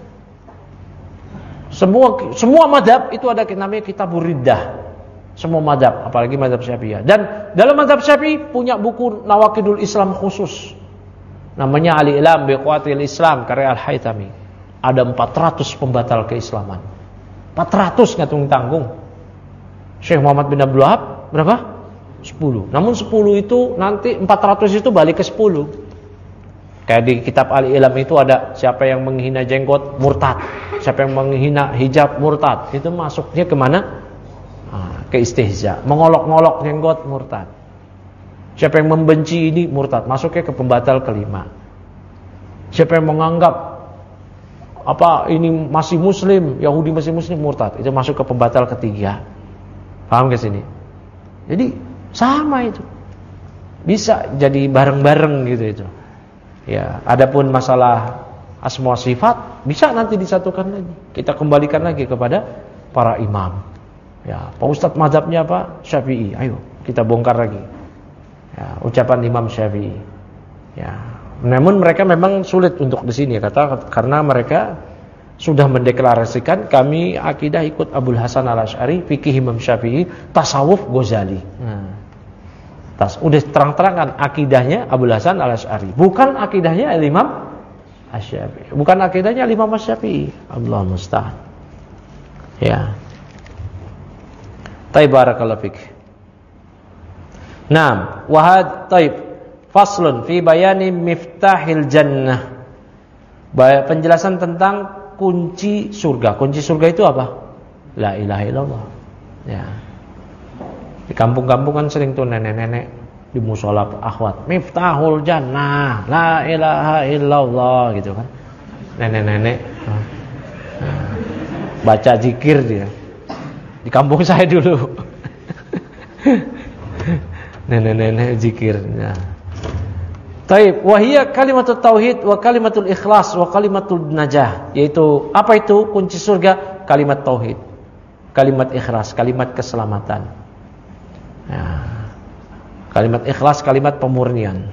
Semua mazhab itu ada namanya Kitabur Riddah. Semua mazhab, apalagi mazhab Syafi'iyah. Dan dalam mazhab Syafi'i punya buku Nawaqidul Islam khusus. Namanya Al-Ilam bi Qawaidil Islam karya Al-Haytami. Ada 400 pembatal keislaman. 400 enggak tanggung-tanggung. Syekh Muhammad bin Abdul Wahab berapa? 10. Namun 10 itu nanti 400 itu balik ke 10. Kayak di kitab Al-Ilam itu ada siapa yang menghina jenggot murtad, siapa yang menghina hijab murtad. Itu masuknya kemana? Ke istihza, mengolok-ngolok jenggot murtad. Siapa yang membenci ini murtad, masuknya ke pembatal kelima. Siapa yang menganggap ini masih muslim, Yahudi masih muslim, murtad, itu masuk ke pembatal ketiga. Paham ke sini? Jadi sama itu. Bisa jadi bareng-bareng gitu itu. Ya, adapun masalah asma sifat bisa nanti disatukan lagi. Kita kembalikan lagi kepada para imam. Ya, Pak Ustadz mazhabnya apa? Syafi'i. Ayo, kita bongkar lagi. Ya, ucapan Imam Syafi'i. Ya. Namun mereka memang sulit untuk di sini karena mereka sudah mendeklarasikan kami akidah ikut Abul Hasan Al-Asy'ari, fikih Imam Syafi'i, tasawuf Ghazali. Udah terang-terangan akidahnya Abul Hasan Al-Asy'ari, bukan akidahnya Imam Asy-Syafi'i, bukan akidahnya Imam Asy-Syafi'i. Allah musta'an. Ya. Taib barakallahu fik. Naam, wahad taib. Faslun fi bayani miftahil jannah. Penjelasan tentang kunci surga. Kunci surga itu apa? La ilaha illallah. Ya. Di kampung-kampung kan sering tuh nenek-nenek di mushola akhwat, miftahul jannah, la ilaha illallah gitu kan. Nenek-nenek baca zikir dia. Di kampung saya dulu. Nenek-nenek zikir. Nah. Taib, wahiyya kalimatut tauhid wa kalimatul ikhlas wa kalimatul najah, yaitu apa itu kunci surga? Kalimat tauhid, kalimat ikhlas, kalimat keselamatan. Ya. Kalimat ikhlas, kalimat pemurnian.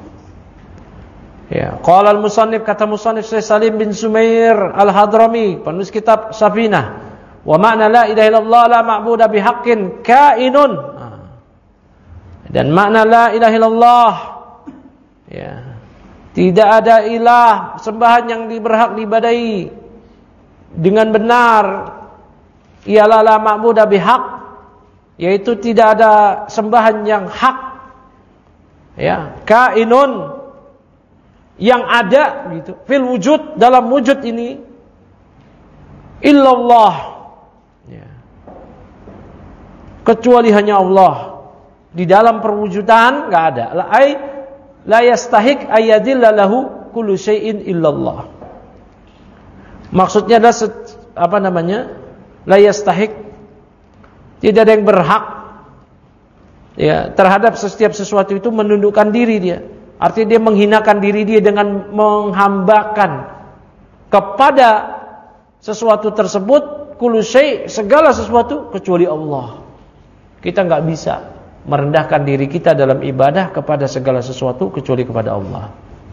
Ya, qala al-musannif, kata musannif Syekh Salim bin Sumair Al-Hadrami, penulis kitab Safinah, wa ma'na la ilaha illallah la ma'budu bihaqqin kainun. Dan makna la ilaha illallah, ya, tidak ada ilah sembahan yang berhak diibadahi dengan benar, ialah la ma'budu bihaq, yaitu tidak ada sembahan yang hak, ya, kainun, yang ada gitu, fil wujud, dalam wujud ini, illallah, ya, kecuali hanya Allah. Di dalam perwujudan enggak ada. La yastahiq ayyadilla lahu kullu syai'in illallah. Maksudnya adalah la yastahiq, tidak ada yang berhak, ya, terhadap setiap sesuatu itu menundukkan diri dia. Artinya dia menghinakan diri dia dengan menghambakan kepada sesuatu tersebut kullu syai', segala sesuatu kecuali Allah. Kita enggak bisa merendahkan diri kita dalam ibadah kepada segala sesuatu kecuali kepada Allah.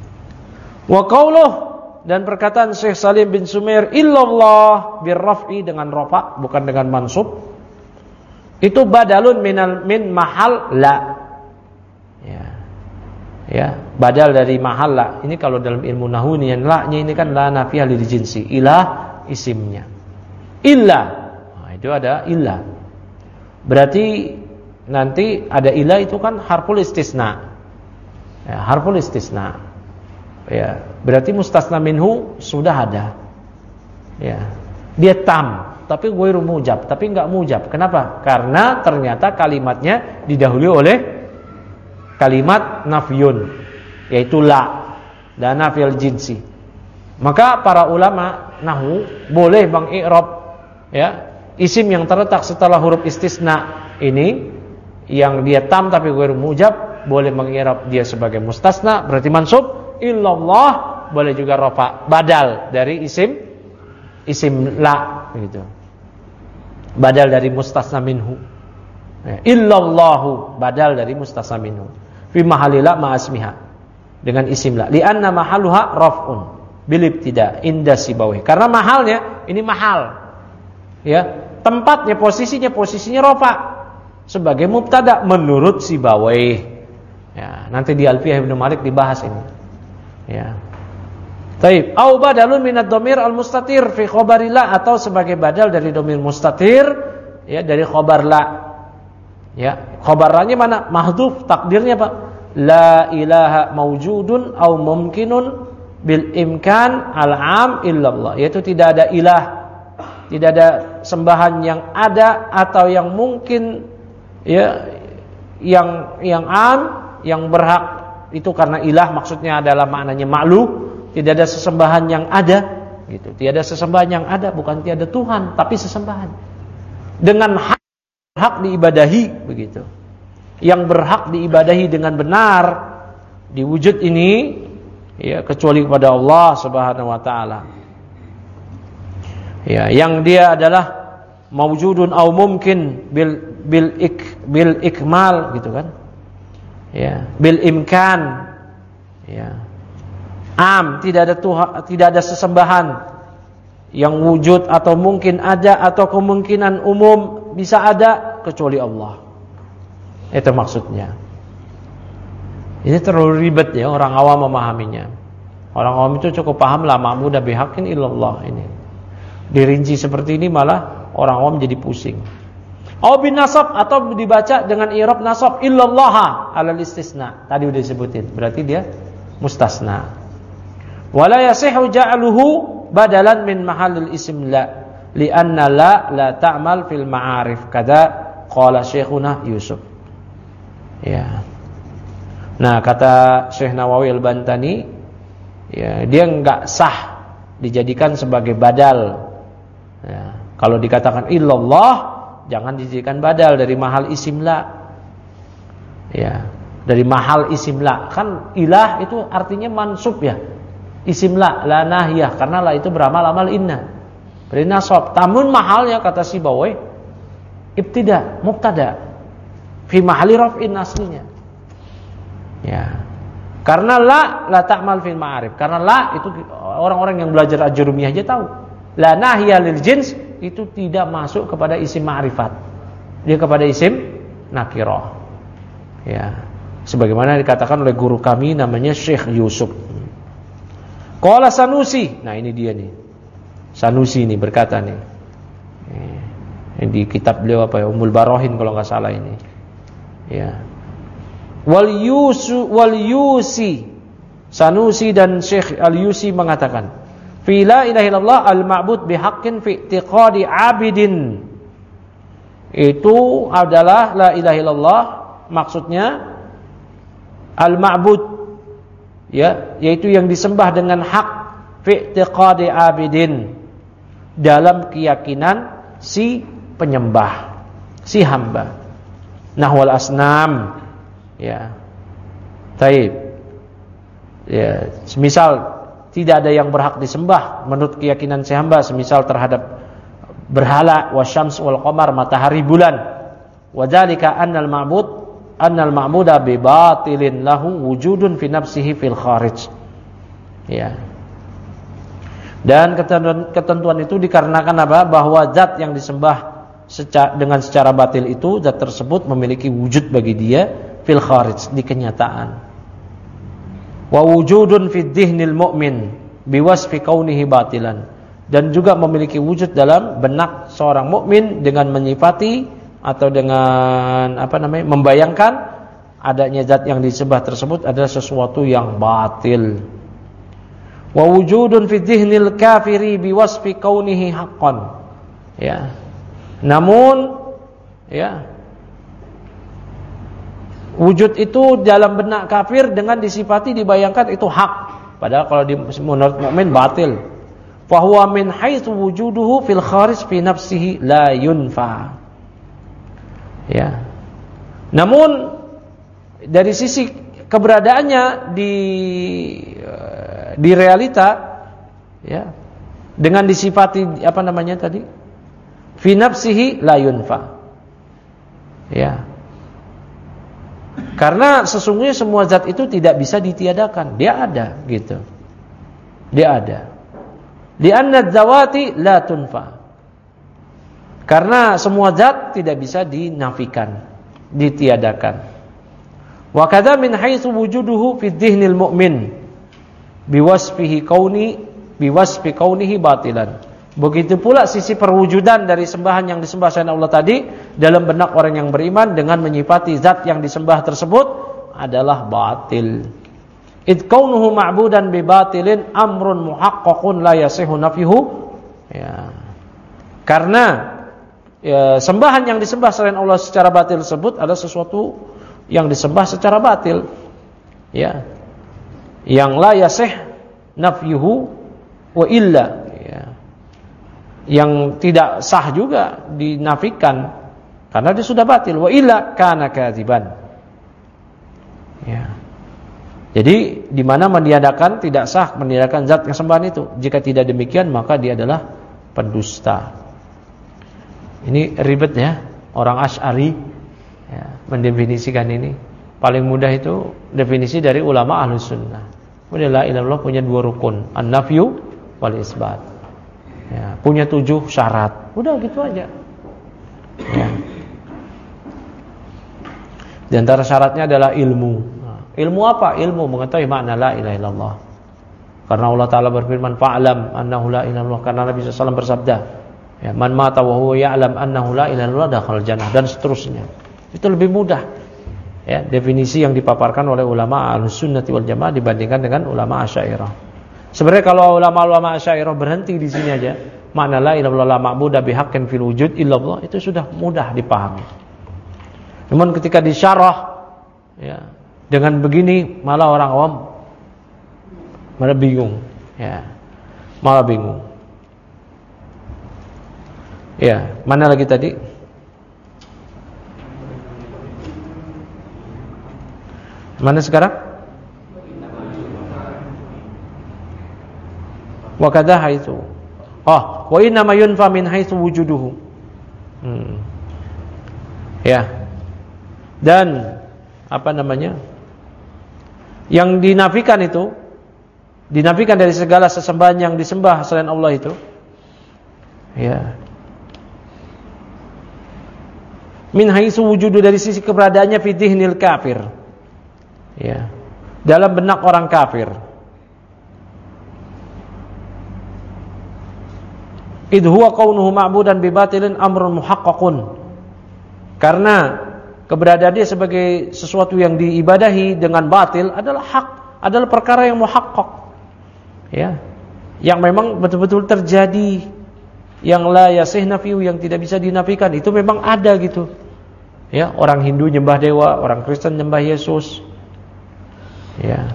Wa qauluh, dan perkataan Syekh Salim bin Sumair, illallah birraf'i, dengan rafa, bukan dengan mansub. Itu badalun min mahal la. Ya. Ya, badal dari mahal la. Ini kalau dalam ilmu nahwu nih, la-nya ini kan la nafiyah lil jinsi, ilah isimnya. Illa. Nah, itu ada illa. Berarti nanti ada ilah itu kan harful istisna. Ya, harful istisna. Ya, berarti mustasna minhu sudah ada. Ya. Dia tam, tapi ghairu mujab, tapi enggak mujab. Kenapa? Karena ternyata kalimatnya didahului oleh kalimat nafyun, yaitu la, dan nafil jinsi. Maka para ulama nahwu boleh mengi'rab, ya, isim yang terletak setelah huruf istisna ini, yang dia tam tapi ghairu mujab, boleh mengi'rab dia sebagai mustasna, berarti mansub. Illallah boleh juga rafa, badal dari isim la gitu. Badal dari mustasna minhu. Ya, illallahu badal dari mustasna minhu. Fi mahalila ma'asmiha, dengan isim la. Li'anna mahaluha raf'un bil ibtida inda sibawi. Karena mahalnya ini mahal. Ya, tempatnya, posisinya rafa sebagai mubtada menurut Sibawayh. Ya, nanti di Alfiyah Ibnu Malik dibahas ini. Ya. Taib, au badalun minad dhamir al-mustatir fi khabarillah, atau sebagai badal dari dhamir mustatir, ya, dari khabar la. Ya, khabarannya mana? Mahdhuf, takdirnya Pak. La ilaha mawjudun au mumkinun bil imkan al-am illallah, yaitu tidak ada ilah, tidak ada sembahan yang ada atau yang mungkin, ya, yang am yang berhak itu karena ilah maksudnya adalah maknanya ma'lu, tidak ada sesembahan yang ada gitu. Tiada sesembahan yang ada, bukan tiada Tuhan, tapi sesembahan. Dengan hak diibadahi begitu. Yang berhak diibadahi dengan benar di wujud ini ya kecuali kepada Allah Subhanahu wa taala. Ya, yang dia adalah mawjudun au mungkin bil ikmal gitu kan. Ya, bil imkan. Ya. Tidak ada Tuhan, tidak ada sesembahan yang wujud atau mungkin ada atau kemungkinan umum bisa ada kecuali Allah. Itu maksudnya. Ini terlalu ribet ya orang awam memahaminya. Orang awam itu cukup paham la ma'budu bihaqqin illallah ini. Dirinci seperti ini malah orang awam jadi pusing. Au bin nasab atau dibaca dengan i'rab nasab illallah alal istisna. Tadi udah disebutin, berarti dia mustasna. Wala yasihu ja'luhu badalan min mahallil ism la li'anna la ta'mal fil ma'arif kada qala Syekhuna Yusuf. Ya. Nah, kata Syekh Nawawi Al-Bantani, ya, dia enggak sah dijadikan sebagai badal. Ya, kalau dikatakan illallah, jangan dijadikan badal dari mahal isim la. Ya, dari mahal isim la. Kan ilah itu artinya mansub ya. Isim la nahiyah, karena la itu beramal amal inna. Beri nasab. Tamun mahalnya kata Sibawai ibtida, mubtada. Fi mahali raf'in aslinya. Ya. Karena la ta'mal fil ma'arif. Karena la itu orang-orang yang belajar ajrumiyah aja tahu. La nahiyah lil jins itu tidak masuk kepada isim ma'rifat. Dia kepada isim nakirah. Ya. Sebagaimana dikatakan oleh guru kami namanya Syekh Yusuf. Qala Sanusi. Nah, ini dia nih. Sanusi ini berkata nih. Di kitab beliau apa ya? Ummul Barahin kalau enggak salah ini. Ya. Wal Yusi Sanusi dan Syekh Al-Yusi mengatakan fi la ilaha illallah al-ma'bud bihaqqin fi i'tiqadi 'abidin. Itu adalah la ilaha illallah maksudnya al-ma'bud ya, yaitu yang disembah dengan hak fi i'tiqadi 'abidin, dalam keyakinan si penyembah, si hamba. Nahwal asnam. Ya. Taib. Ya, semisal tidak ada yang berhak disembah menurut keyakinan si hamba, semisal terhadap berhala wasyams wal qamar, matahari bulan. Wa dzalika annal ma'buda bi batilin lahu wujudun fi nafsihi fil kharij. Ya. Dan ketentuan itu dikarenakan apa? Bahwa zat yang disembah dengan secara batil itu, zat tersebut memiliki wujud bagi dia fil kharij, di kenyataan. Wa wujudun fid dhihnil mu'min biwasfi kaunihi batilan, dan juga memiliki wujud dalam benak seorang mukmin dengan menyifati atau dengan membayangkan adanya zat yang disembah tersebut adalah sesuatu yang batil. Wa wujudun fid dhihnil kafiri biwasfi kaunihi haqqan. Ya. Namun ya, wujud itu dalam benak kafir dengan disifati dibayangkan itu hak, padahal kalau menurut mukmin batil. Fa huwa min haitsu wujuduhu fil kharij fi nafsihi la yunfa. Ya. Namun dari sisi keberadaannya di realita ya, dengan disifati tadi fi nafsihi la yunfa. Ya. Karena sesungguhnya semua zat itu tidak bisa ditiadakan, dia ada gitu. Dia ada. Li'anna dzawati la tunfa. Karena semua zat tidak bisa dinafikan, ditiadakan. Wa kadza min haitsu wujuduhu fi dhihnil mu'min biwasfi kaunihi batilan. Begitu pula sisi perwujudan dari sembahan yang disembah selain Allah tadi dalam benak orang yang beriman dengan menyifati zat yang disembah tersebut adalah batil. Id kaunuhu ma'budan bi batilin amrun muhaqqaqun la yasihu nafyuhu. Ya. Karena sembahan yang disembah selain Allah secara batil tersebut adalah sesuatu yang disembah secara batil. Ya. Yang la yasih nafyuhu wa illa, ya. Yang tidak sah juga dinafikan karena dia sudah batil. Wa illa kana kadziban. Ya. Jadi di mana meniadakan tidak sah, meniadakan zat kesembahan itu. Jika tidak demikian maka dia adalah pendusta. Ini ribet ya, orang Asy'ari ya, mendefinisikan ini. Paling mudah itu definisi dari ulama Ahlus Sunnah. La ilaha illallah punya 2 rukun, an-nafyu wal isbat. Ya, punya 7 syarat. Udah gitu aja. Ya. Di antara syaratnya adalah ilmu. Ilmu apa? Ilmu mengetahui makna la ilaha illallah. Karena Allah Ta'ala berfirman, fa'lam annahu la ilaha illallah. Karena Nabi SAW bersabda, ya, man mata wa huwa ya'lam annahu la ilaha illallah dakhala jannah, dan seterusnya. Itu lebih mudah. Ya, definisi yang dipaparkan oleh ulama Ahlussunnati wal Jamaah dibandingkan dengan ulama Asy'ariyah. Sebenarnya kalau ulama-ulama Asy'ariyah berhenti di sini aja, makna la ilaha illallah la ma'budu bihaqqin fil wujud illallah, itu sudah mudah dipahami. Namun ketika disyarah, ya, dengan begini malah orang awam malah bingung, ya. Malah bingung. Ya, mana lagi tadi? Mana sekarang? Wa kadza haitsu. Wa inna ma yunfa min haitsu wujuduhu. Ya. Dan apa namanya? Yang dinafikan itu, dinafikan dari segala sesembahan yang disembah selain Allah itu, ya, min haitsu wujudu, dari sisi keberadaannya fi dhihnil kafir, ya, dalam benak orang kafir. Idh huwa kaunuhu ma'budan bi batilin amrun muhaqqaqun, karena keberadaan dia sebagai sesuatu yang diibadahi dengan batil adalah hak, adalah perkara yang muhaqqaq, ya, yang memang betul-betul terjadi, yang la yasih nafiu, yang tidak bisa dinafikan, itu memang ada gitu. Ya, orang Hindu nyembah dewa, orang Kristen nyembah Yesus. Ya.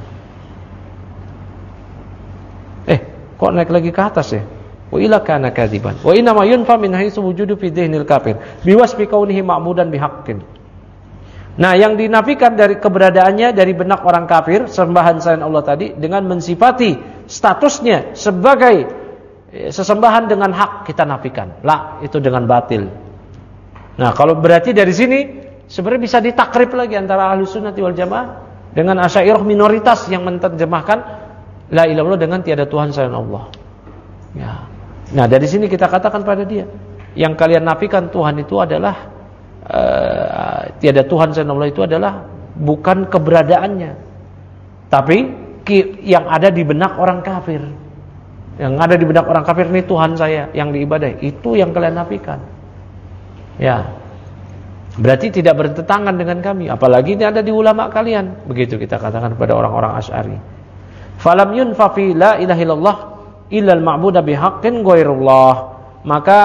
Kok naik lagi ke atas ya? Wa ila kana kadziban. Wa inna ma yunfa min haitsu wujudu fi dhihnil kafir biwasfi kaunihi ma'budan bihaqqin. Nah, yang dinafikan dari keberadaannya dari benak orang kafir, sembahan selain Allah tadi, dengan mensifati statusnya sebagai sesembahan dengan hak, kita nafikan. Lah, itu dengan batil. Nah, kalau berarti dari sini sebenarnya bisa ditakrib lagi antara Ahlussunnati wal Jamaah dengan Asy'ariyah minoritas yang menerjemahkan la ilaha illallah dengan tiada Tuhan selain Allah. Ya. Nah, dari sini kita katakan pada dia, yang kalian nafikan Tuhan itu adalah tiada Tuhan selain Allah itu adalah bukan keberadaannya, tapi yang ada di benak orang kafir. Yang ada di benak orang kafir ini Tuhan saya yang diibadahi, itu yang kalian nafikan. Ya, berarti tidak bertentangan dengan kami, apalagi ini ada di ulama kalian. Begitu kita katakan kepada orang-orang Asy'ari. Falam yunfa fi la ilaha illallah illal ma'budu bihaqqin ghairullah, maka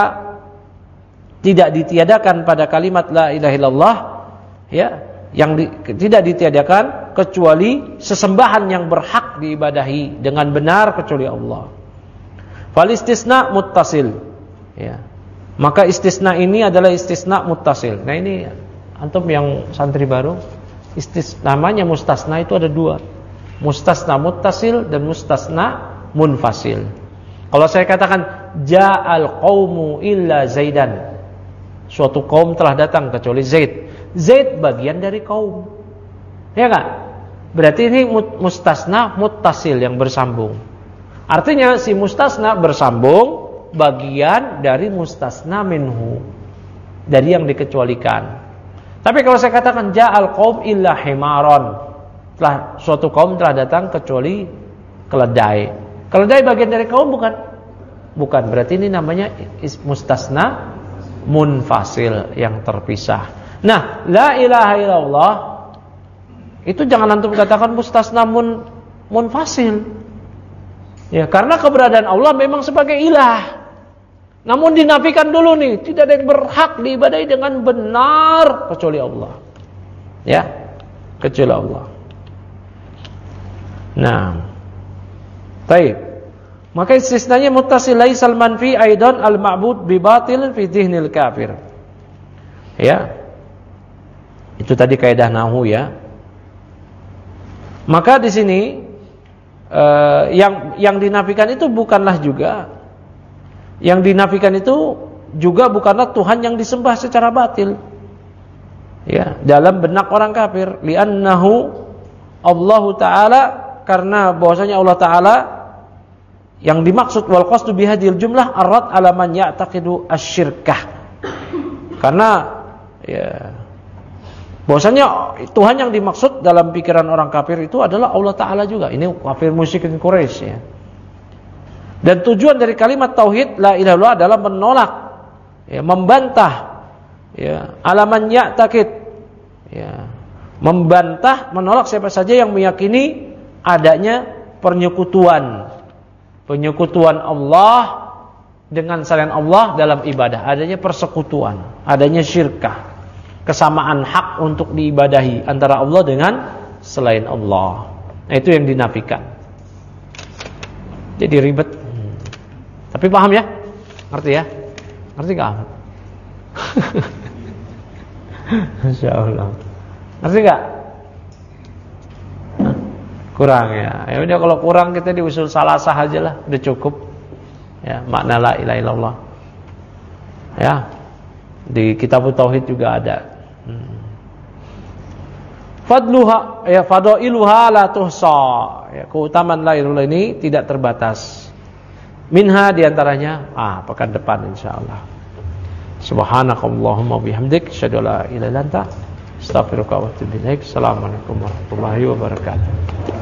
tidak ditiadakan pada kalimat la ilaha illallah, ya, yang tidak ditiadakan kecuali sesembahan yang berhak diibadahi dengan benar kecuali Allah. Fal istisna muttasil, ya. Maka istisna ini adalah istisna muttasil. Nah, ini antum yang santri baru, namanya mustasna itu ada 2. Mustasna muttasil dan mustasna munfasil. Kalau saya katakan ja'al qaumu illa Zaidan, suatu kaum telah datang kecuali Zaid. Zaid bagian dari kaum, ya kan? Berarti ini mustasna muttasil yang bersambung. Artinya si mustasna bersambung bagian dari mustasna minhu, dari yang dikecualikan. Tapi kalau saya katakan ja'al qaum illa himaron, telah suatu kaum telah datang kecuali keledai. Keledai bagian dari kaum bukan? Bukan. Berarti ini namanya mustasna munfasil, yang terpisah. Nah, la ilaha illallah itu jangan antum katakan mustasna munfasil. Ya, karena keberadaan Allah memang sebagai ilah. Namun dinafikan dulu nih, tidak ada yang berhak diibadahi dengan benar kecuali Allah. Ya. kecuali Allah. Nah, baik. Maka istisnanya muttasil laisal manfi aidan al ma'bud bi batil fi dhihnil kafir. Ya. Itu tadi kaidah nahwu ya. Maka di sini yang dinafikan itu bukanlah juga, yang dinafikan itu juga bukanlah Tuhan yang disembah secara batil. Ya, dalam benak orang kafir, li'annahu Allah Ta'ala, karena bahwasanya Allah Ta'ala yang dimaksud wal qasdu bihadil jumlah arad ala man ya'taqidu asyirkah. Karena ya, bahwasanya Tuhan yang dimaksud dalam pikiran orang kafir itu adalah Allah Ta'ala juga. Ini kafir musyrikin Quraisy ya. Dan tujuan dari kalimat tauhid la ilaha illallah adalah menolak, ya, membantah, ya, alaman ya'taqid, ya, membantah, menolak siapa saja yang meyakini adanya penyekutuan Allah dengan selain Allah dalam ibadah, adanya persekutuan, adanya syirkah, kesamaan hak untuk diibadahi antara Allah dengan selain Allah. Nah, itu yang dinafikan. Jadi ribet. Tapi paham ya? Ngerti ya? Ngerti gak Ahmad? Masya Allah. Ngerti gak? Kurang ya. Ya udah, kalau kurang kita di usul salasah aja lah, udah cukup. Ya, makna la ilaha illallah. Ya. Di kitab tauhid juga ada. Fadluha, ya, fadailuha la tuhsa. Ya, keutamaan la ilaha illallah ini tidak terbatas. Minha diantaranya pekan depan insyaallah. Subhanakallahumma bihamdik asyhadu an la ilaha illa anta astaghfiruka wa atubu ilaik. Assalamualaikum warahmatullahi wabarakatuh.